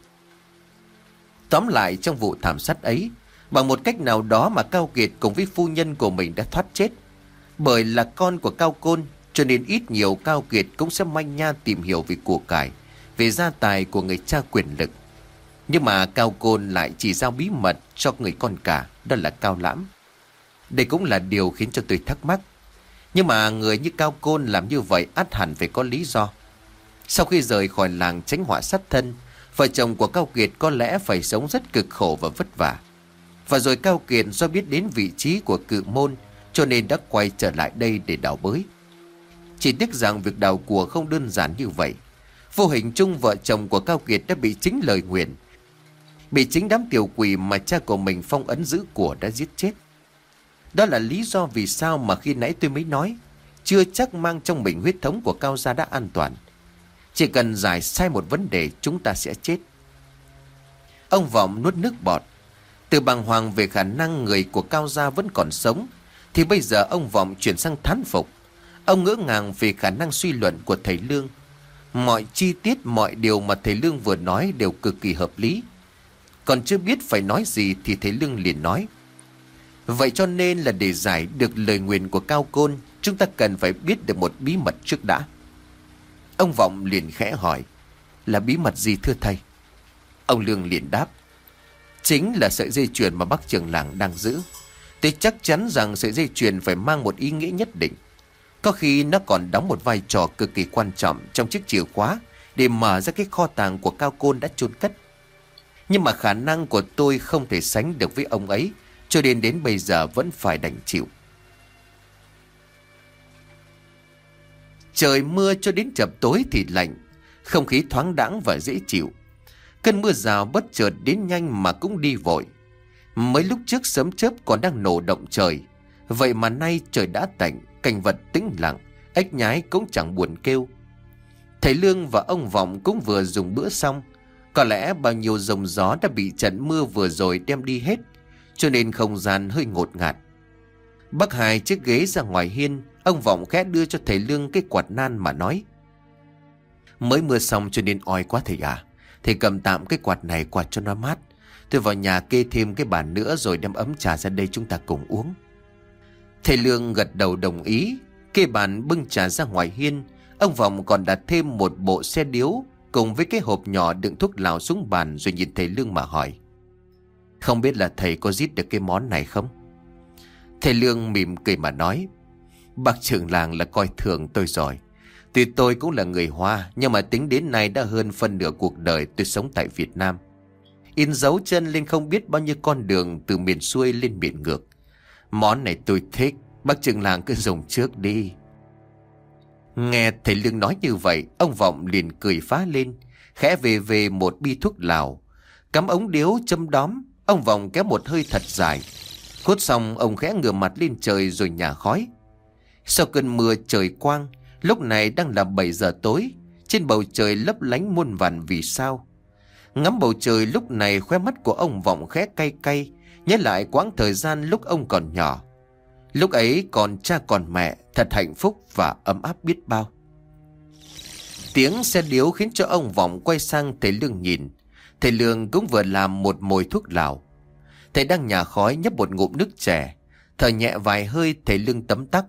Tóm lại, trong vụ thảm sát ấy, bằng một cách nào đó mà Cao Kiệt cùng với phu nhân của mình đã thoát chết. Bởi là con của Cao Côn, cho nên ít nhiều Cao Kiệt cũng sẽ manh nha tìm hiểu về của cải, về gia tài của người cha quyền lực. Nhưng mà Cao Côn lại chỉ giao bí mật cho người con cả, đó là Cao Lãm. Đây cũng là điều khiến cho tôi thắc mắc. Nhưng mà người như Cao Côn làm như vậy ắt hẳn phải có lý do. Sau khi rời khỏi làng tránh họa sát thân, vợ chồng của Cao Kiệt có lẽ phải sống rất cực khổ và vất vả. Và rồi Cao Kiệt do biết đến vị trí của Cự Môn, cho nên đã quay trở lại đây để đào bới. Chỉ tiếc rằng việc đào của không đơn giản như vậy. Vô hình chung vợ chồng của Cao Kiệt đã bị chính lời nguyền, bị chính đám tiểu quỷ mà cha của mình phong ấn giữ của đã giết chết. Đó là lý do vì sao mà khi nãy tôi mới nói chưa chắc mang trong mình huyết thống của Cao gia đã an toàn. Chỉ cần giải sai một vấn đề chúng ta sẽ chết. Ông Vọng nuốt nước bọt. Từ bàng hoàng về khả năng người của Cao gia vẫn còn sống, thì bây giờ ông Vọng chuyển sang thán phục. Ông ngỡ ngàng về khả năng suy luận của thầy Lương. Mọi chi tiết, mọi điều mà thầy Lương vừa nói đều cực kỳ hợp lý. Còn chưa biết phải nói gì thì thầy Lương liền nói: Vậy cho nên là để giải được lời nguyền của Cao Côn, chúng ta cần phải biết được một bí mật trước đã. Ông Vọng liền khẽ hỏi: Là bí mật gì thưa thầy? Ông Lương liền đáp: Chính là sợi dây chuyền mà bác trưởng làng đang giữ. Tôi chắc chắn rằng sợi dây chuyền phải mang một ý nghĩa nhất định. Có khi nó còn đóng một vai trò cực kỳ quan trọng trong chiếc chìa khóa để mở ra cái kho tàng của Cao Côn đã chôn cất. Nhưng mà khả năng của tôi không thể sánh được với ông ấy, cho nên đến bây giờ vẫn phải đành chịu. Trời mưa cho đến chập tối thì lạnh, không khí thoáng đãng và dễ chịu. Cơn mưa rào bất chợt đến nhanh mà cũng đi vội. Mấy lúc trước sấm chớp còn đang nổ động trời, vậy mà nay trời đã tạnh, cảnh vật tĩnh lặng, ếch nhái cũng chẳng buồn kêu. Thầy Lương và ông Vọng cũng vừa dùng bữa xong. Có lẽ bao nhiêu dòng gió đã bị trận mưa vừa rồi đem đi hết, cho nên không gian hơi ngột ngạt. Bắc hai chiếc ghế ra ngoài hiên, ông Vọng khẽ đưa cho thầy Lương cái quạt nan mà nói: Mới mưa xong cho nên oi quá thầy à. Thầy cầm tạm cái quạt này quạt cho nó mát. Tôi vào nhà kê thêm cái bàn nữa rồi đem ấm trà ra đây chúng ta cùng uống. Thầy Lương gật đầu đồng ý. Kê bàn bưng trà ra ngoài hiên. Ông Vọng còn đặt thêm một bộ xe điếu cùng với cái hộp nhỏ đựng thuốc lào xuống bàn, rồi nhìn thầy Lương mà hỏi: Không biết là thầy có giết được cái món này không? Thầy Lương mỉm cười mà nói: Bác trưởng làng là coi thường tôi rồi. Tuy tôi cũng là người Hoa, nhưng mà tính đến nay đã hơn phân nửa cuộc đời tôi sống tại Việt Nam. In dấu chân lên không biết bao nhiêu con đường từ miền xuôi lên miền ngược. Món này tôi thích, bác trưởng làng cứ dùng trước đi. Nghe thầy Lương nói như vậy, ông Vọng liền cười phá lên, khẽ về một bi thuốc lào, cắm ống điếu châm đóm. Ông Vọng kéo một hơi thật dài. Hút xong ông khẽ ngửa mặt lên trời rồi nhả khói. Sau cơn mưa trời quang, lúc này đang là 7 giờ tối. Trên bầu trời lấp lánh muôn vàn vì sao. Ngắm bầu trời lúc này, khóe mắt của ông Vọng khẽ cay cay, nhớ lại quãng thời gian lúc ông còn nhỏ. Lúc ấy còn cha còn mẹ, thật hạnh phúc và ấm áp biết bao. Tiếng xe điếu khiến cho ông Vọng quay sang thầy Lương nhìn. Thầy Lương cũng vừa làm một mồi thuốc lào. Thầy đang nhả khói nhấp một ngụm nước chè, thở nhẹ vài hơi. Thầy Lương tấm tắc: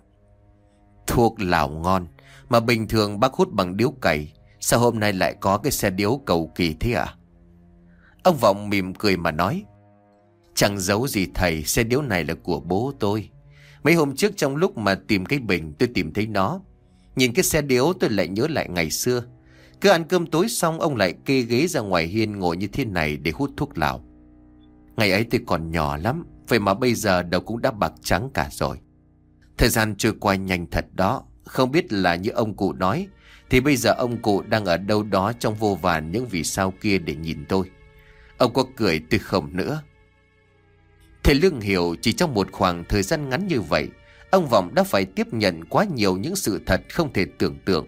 Thuốc lào ngon, mà bình thường bác hút bằng điếu cày, sao hôm nay lại có cái xe điếu cầu kỳ thế à? Ông Vọng mỉm cười mà nói: Chẳng giấu gì thầy, xe điếu này là của bố tôi. Mấy hôm trước trong lúc mà tìm cái bình, tôi tìm thấy nó. Nhìn cái xe điếu tôi lại nhớ lại ngày xưa. Cứ ăn cơm tối xong ông lại kê ghế ra ngoài hiên ngồi như thế này để hút thuốc lào. Ngày ấy tôi còn nhỏ lắm, vậy mà bây giờ đầu cũng đã bạc trắng cả rồi. Thời gian trôi qua nhanh thật đó. Không biết là như ông cụ nói, thì bây giờ ông cụ đang ở đâu đó trong vô vàn những vì sao kia để nhìn tôi. Ông có cười tôi không nữa. Thầy Lương hiểu chỉ trong một khoảng thời gian ngắn như vậy, ông Vọng đã phải tiếp nhận quá nhiều những sự thật không thể tưởng tượng.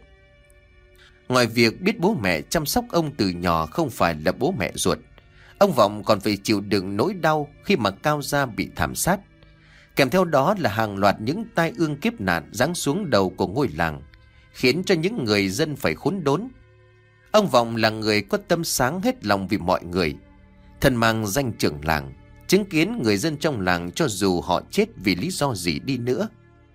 Ngoài việc biết bố mẹ chăm sóc ông từ nhỏ không phải là bố mẹ ruột, ông Vọng còn phải chịu đựng nỗi đau khi mà Cao Gia bị thảm sát. Kèm theo đó là hàng loạt những tai ương kiếp nạn giáng xuống đầu của ngôi làng, khiến cho những người dân phải khốn đốn. Ông Vọng là người có tâm sáng hết lòng vì mọi người, thân mang danh trưởng làng, chứng kiến người dân trong làng cho dù họ chết vì lý do gì đi nữa,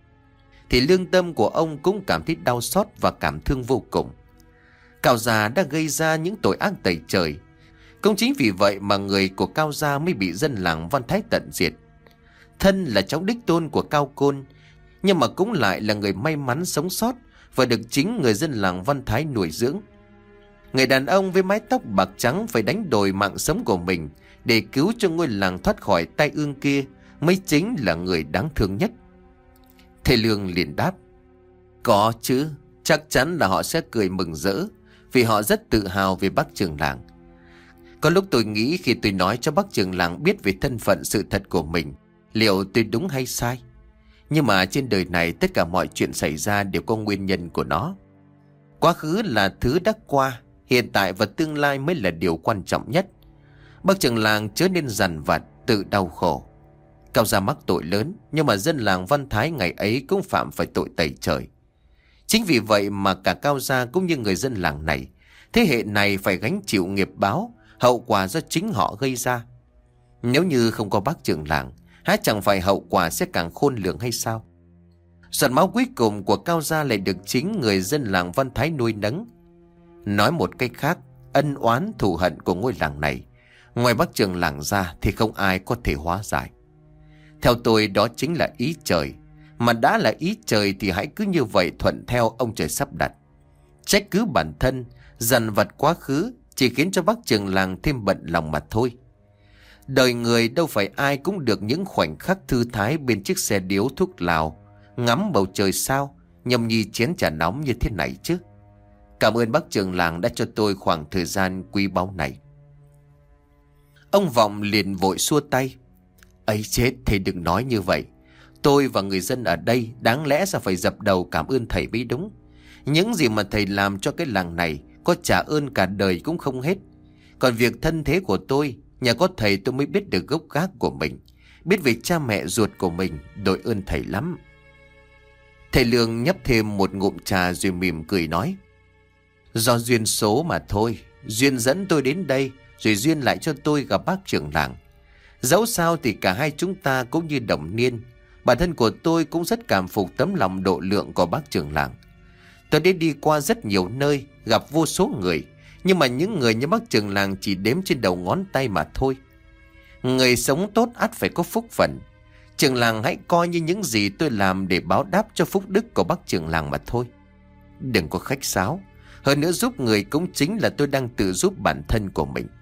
thì lương tâm của ông cũng cảm thấy đau xót và cảm thương vô cùng. Cao Gia đã gây ra những tội ác tày trời. Cũng chính vì vậy mà người của Cao Gia mới bị dân làng Văn Thái tận diệt. Thân là cháu đích tôn của Cao Côn, nhưng mà cũng lại là người may mắn sống sót và được chính người dân làng Văn Thái nuôi dưỡng. Người đàn ông với mái tóc bạc trắng phải đánh đổi mạng sống của mình để cứu cho ngôi làng thoát khỏi tai ương kia mới chính là người đáng thương nhất. Thầy Lương liền đáp: Có chứ, chắc chắn là họ sẽ cười mừng rỡ, vì họ rất tự hào về bác trưởng làng. Có lúc tôi nghĩ khi tôi nói cho bác trưởng làng biết về thân phận sự thật của mình, liệu tôi đúng hay sai? Nhưng mà trên đời này tất cả mọi chuyện xảy ra đều có nguyên nhân của nó. Quá khứ là thứ đã qua, hiện tại và tương lai mới là điều quan trọng nhất. Bác trưởng làng chớ nên dằn vặt, tự đau khổ. Cao Gia mắc tội lớn, nhưng mà dân làng Văn Thái ngày ấy cũng phạm phải tội tày trời. Chính vì vậy mà cả Cao Gia cũng như người dân làng này, thế hệ này phải gánh chịu nghiệp báo, hậu quả do chính họ gây ra. Nếu như không có bác trưởng làng, há chẳng phải hậu quả sẽ càng khôn lường hay sao? Giọt máu cuối cùng của Cao Gia lại được chính người dân làng Văn Thái nuôi nấng. Nói một cách khác, ân oán thù hận của ngôi làng này, ngoài bác trưởng làng ra thì không ai có thể hóa giải. Theo tôi đó chính là ý trời. Mà đã là ý trời thì hãy cứ như vậy thuận theo ông trời sắp đặt. Trách cứ bản thân, dằn vặt quá khứ chỉ khiến cho bác trưởng làng thêm bận lòng mà thôi. Đời người đâu phải ai cũng được những khoảnh khắc thư thái bên chiếc xe điếu thuốc lào, ngắm bầu trời sao, nhâm nhi chén trà nóng như thế này chứ. Cảm ơn bác trưởng làng đã cho tôi khoảng thời gian quý báu này. Ông Vọng liền vội xua tay: Ấy chết, thầy đừng nói như vậy. Tôi và người dân ở đây đáng lẽ sẽ phải dập đầu cảm ơn thầy mới đúng. Những gì mà thầy làm cho cái làng này có trả ơn cả đời cũng không hết. Còn việc thân thế của tôi, nhờ có thầy tôi mới biết được gốc gác của mình, biết về cha mẹ ruột của mình, đội ơn thầy lắm. Thầy Lương nhấp thêm một ngụm trà rồi mỉm cười nói: Do duyên số mà thôi. Duyên dẫn tôi đến đây, rồi duyên lại cho tôi gặp bác trưởng làng. Dẫu sao thì cả hai chúng ta cũng như đồng niên. Bản thân của tôi cũng rất cảm phục tấm lòng độ lượng của bác trưởng làng. Tôi đã đi qua rất nhiều nơi, gặp vô số người, nhưng mà những người như bác trưởng làng chỉ đếm trên đầu ngón tay mà thôi. Người sống tốt ắt phải có phúc phận. Trưởng làng hãy coi như những gì tôi làm để báo đáp cho phúc đức của bác trưởng làng mà thôi. Đừng có khách sáo. Hơn nữa, giúp người cũng chính là tôi đang tự giúp bản thân của mình.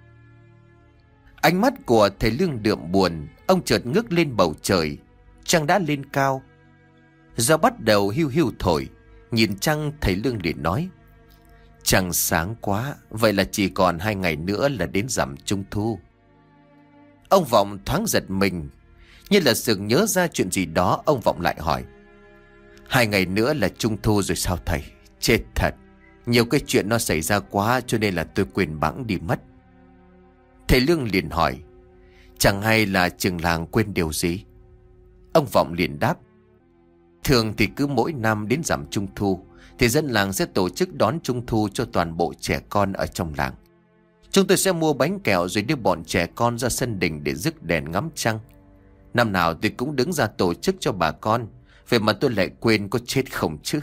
Ánh mắt của thầy Lương đượm buồn. Ông chợt ngước lên bầu trời. Trăng đã lên cao, gió bắt đầu hiu hiu thổi. Nhìn trăng, thầy Lương liền nói: Trăng sáng quá. Vậy là chỉ còn 2 ngày nữa là đến rằm Trung Thu. Ông Vọng thoáng giật mình, như là sực nhớ ra chuyện gì đó. Ông Vọng lại hỏi: 2 ngày nữa là Trung Thu rồi sao thầy? Chết thật, nhiều cái chuyện nó xảy ra quá, cho nên là tôi quên bẵng đi mất. Thầy Lương liền hỏi: Chẳng hay là trưởng làng quên điều gì? Ông Vọng liền đáp: Thường thì cứ mỗi năm đến rằm Trung Thu thì dân làng sẽ tổ chức đón Trung Thu cho toàn bộ trẻ con ở trong làng. Chúng tôi sẽ mua bánh kẹo rồi đưa bọn trẻ con ra sân đình để rước đèn ngắm trăng. Năm nào tôi cũng đứng ra tổ chức cho bà con, vậy mà tôi lại quên, có chết không chứ?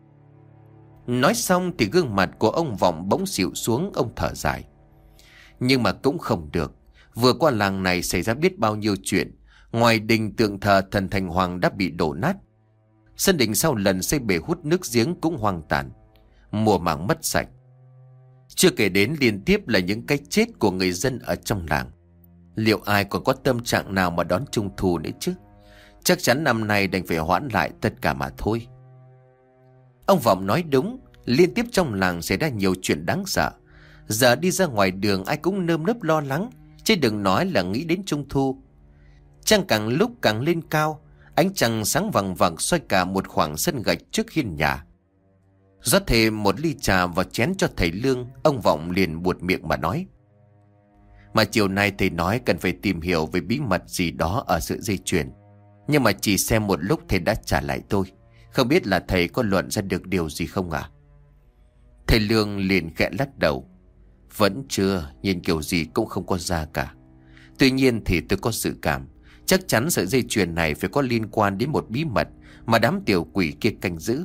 Nói xong thì gương mặt của ông Vọng bỗng xịu xuống. Ông thở dài: Nhưng mà cũng không được. Vừa qua làng này xảy ra biết bao nhiêu chuyện. Ngoài đình, tượng thờ thần Thành Hoàng đã bị đổ nát. Sân đình sau lần xây bể hút nước giếng cũng hoang tàn, mùa màng mất sạch. Chưa kể đến liên tiếp là những cái chết của người dân ở trong làng. Liệu ai còn có tâm trạng nào mà đón Trung Thu nữa chứ? Chắc chắn năm nay đành phải hoãn lại tất cả mà thôi. Ông Vọng nói đúng. Liên tiếp trong làng xảy ra nhiều chuyện đáng sợ. Giờ đi ra ngoài đường ai cũng nơm nớp lo lắng, chứ đừng nói là nghĩ đến Trung Thu. Trăng càng lúc càng lên cao. Ánh trăng sáng vằng vằng soi cả một khoảng sân gạch trước hiên nhà. Rót thêm một ly trà vào chén cho thầy Lương. Ông Vọng liền buột miệng mà nói: Mà chiều nay thầy nói cần phải tìm hiểu về bí mật gì đó ở sợi dây chuyền. Nhưng mà chỉ xem một lúc thầy đã trả lại tôi. Không biết là thầy có luận ra được điều gì không ạ? Thầy Lương liền khẽ lắc đầu: Vẫn chưa, nhìn kiểu gì cũng không có ra cả. Tuy nhiên thì tôi có dự cảm chắc chắn sợi dây chuyền này phải có liên quan đến một bí mật mà đám tiểu quỷ kia canh giữ.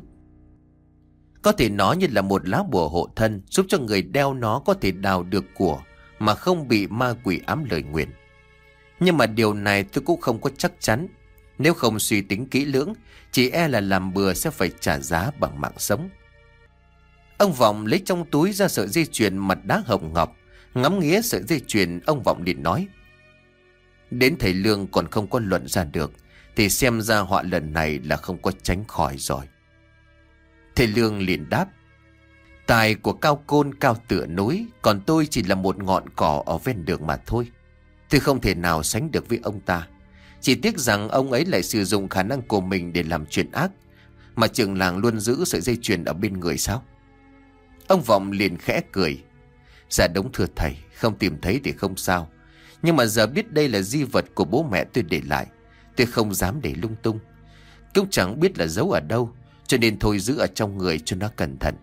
Có thể nó như là một lá bùa hộ thân, giúp cho người đeo nó có thể đào được của mà không bị ma quỷ ám lời nguyền. Nhưng mà điều này tôi cũng không có chắc chắn. Nếu không suy tính kỹ lưỡng, chỉ e là làm bừa sẽ phải trả giá bằng mạng sống. Ông Vọng lấy trong túi ra sợi dây chuyền mặt đá hồng ngọc. Ngắm nghía sợi dây chuyền, ông Vọng liền nói: Đến thầy Lương còn không có luận ra được, thì xem ra họa lần này là không có tránh khỏi rồi. Thầy Lương liền đáp: Tài của cao côn cao tựa núi, còn tôi chỉ là một ngọn cỏ ở ven đường mà thôi. Tôi không thể nào sánh được với ông ta. Chỉ tiếc rằng ông ấy lại sử dụng khả năng của mình để làm chuyện ác, mà trưởng làng luôn giữ sợi dây chuyền ở bên người sao? Ông Vọng liền khẽ cười: Dạ đúng thưa thầy, không tìm thấy thì không sao. Nhưng mà giờ biết đây là di vật của bố mẹ tôi để lại, tôi không dám để lung tung. Cũng chẳng biết là giấu ở đâu, cho nên thôi giữ ở trong người cho nó cẩn thận.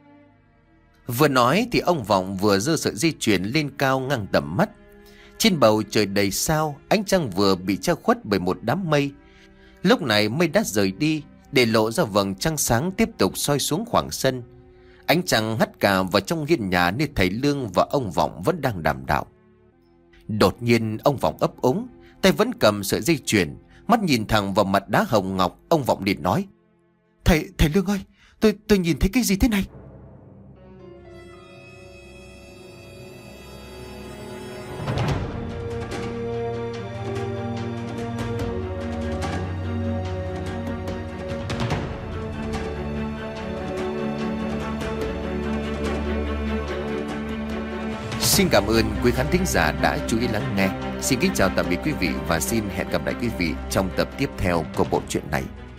Vừa nói thì ông Vọng vừa giơ sợi dây chuyền lên cao ngang tầm mắt. Trên bầu trời đầy sao, ánh trăng vừa bị che khuất bởi một đám mây. Lúc này mây đã rời đi, để lộ ra vầng trăng sáng tiếp tục soi xuống khoảng sân. Ánh trăng hắt cả vào trong hiên nhà nơi thầy Lương và ông Vọng vẫn đang đàm đạo. Đột nhiên ông Vọng ấp úng, tay vẫn cầm sợi dây chuyền, mắt nhìn thẳng vào mặt đá hồng ngọc. Ông Vọng liền nói: Thầy Lương ơi, tôi nhìn thấy cái gì thế này? Xin cảm ơn quý khán thính giả đã chú ý lắng nghe. Xin kính chào tạm biệt quý vị và xin hẹn gặp lại quý vị trong tập tiếp theo của bộ truyện này.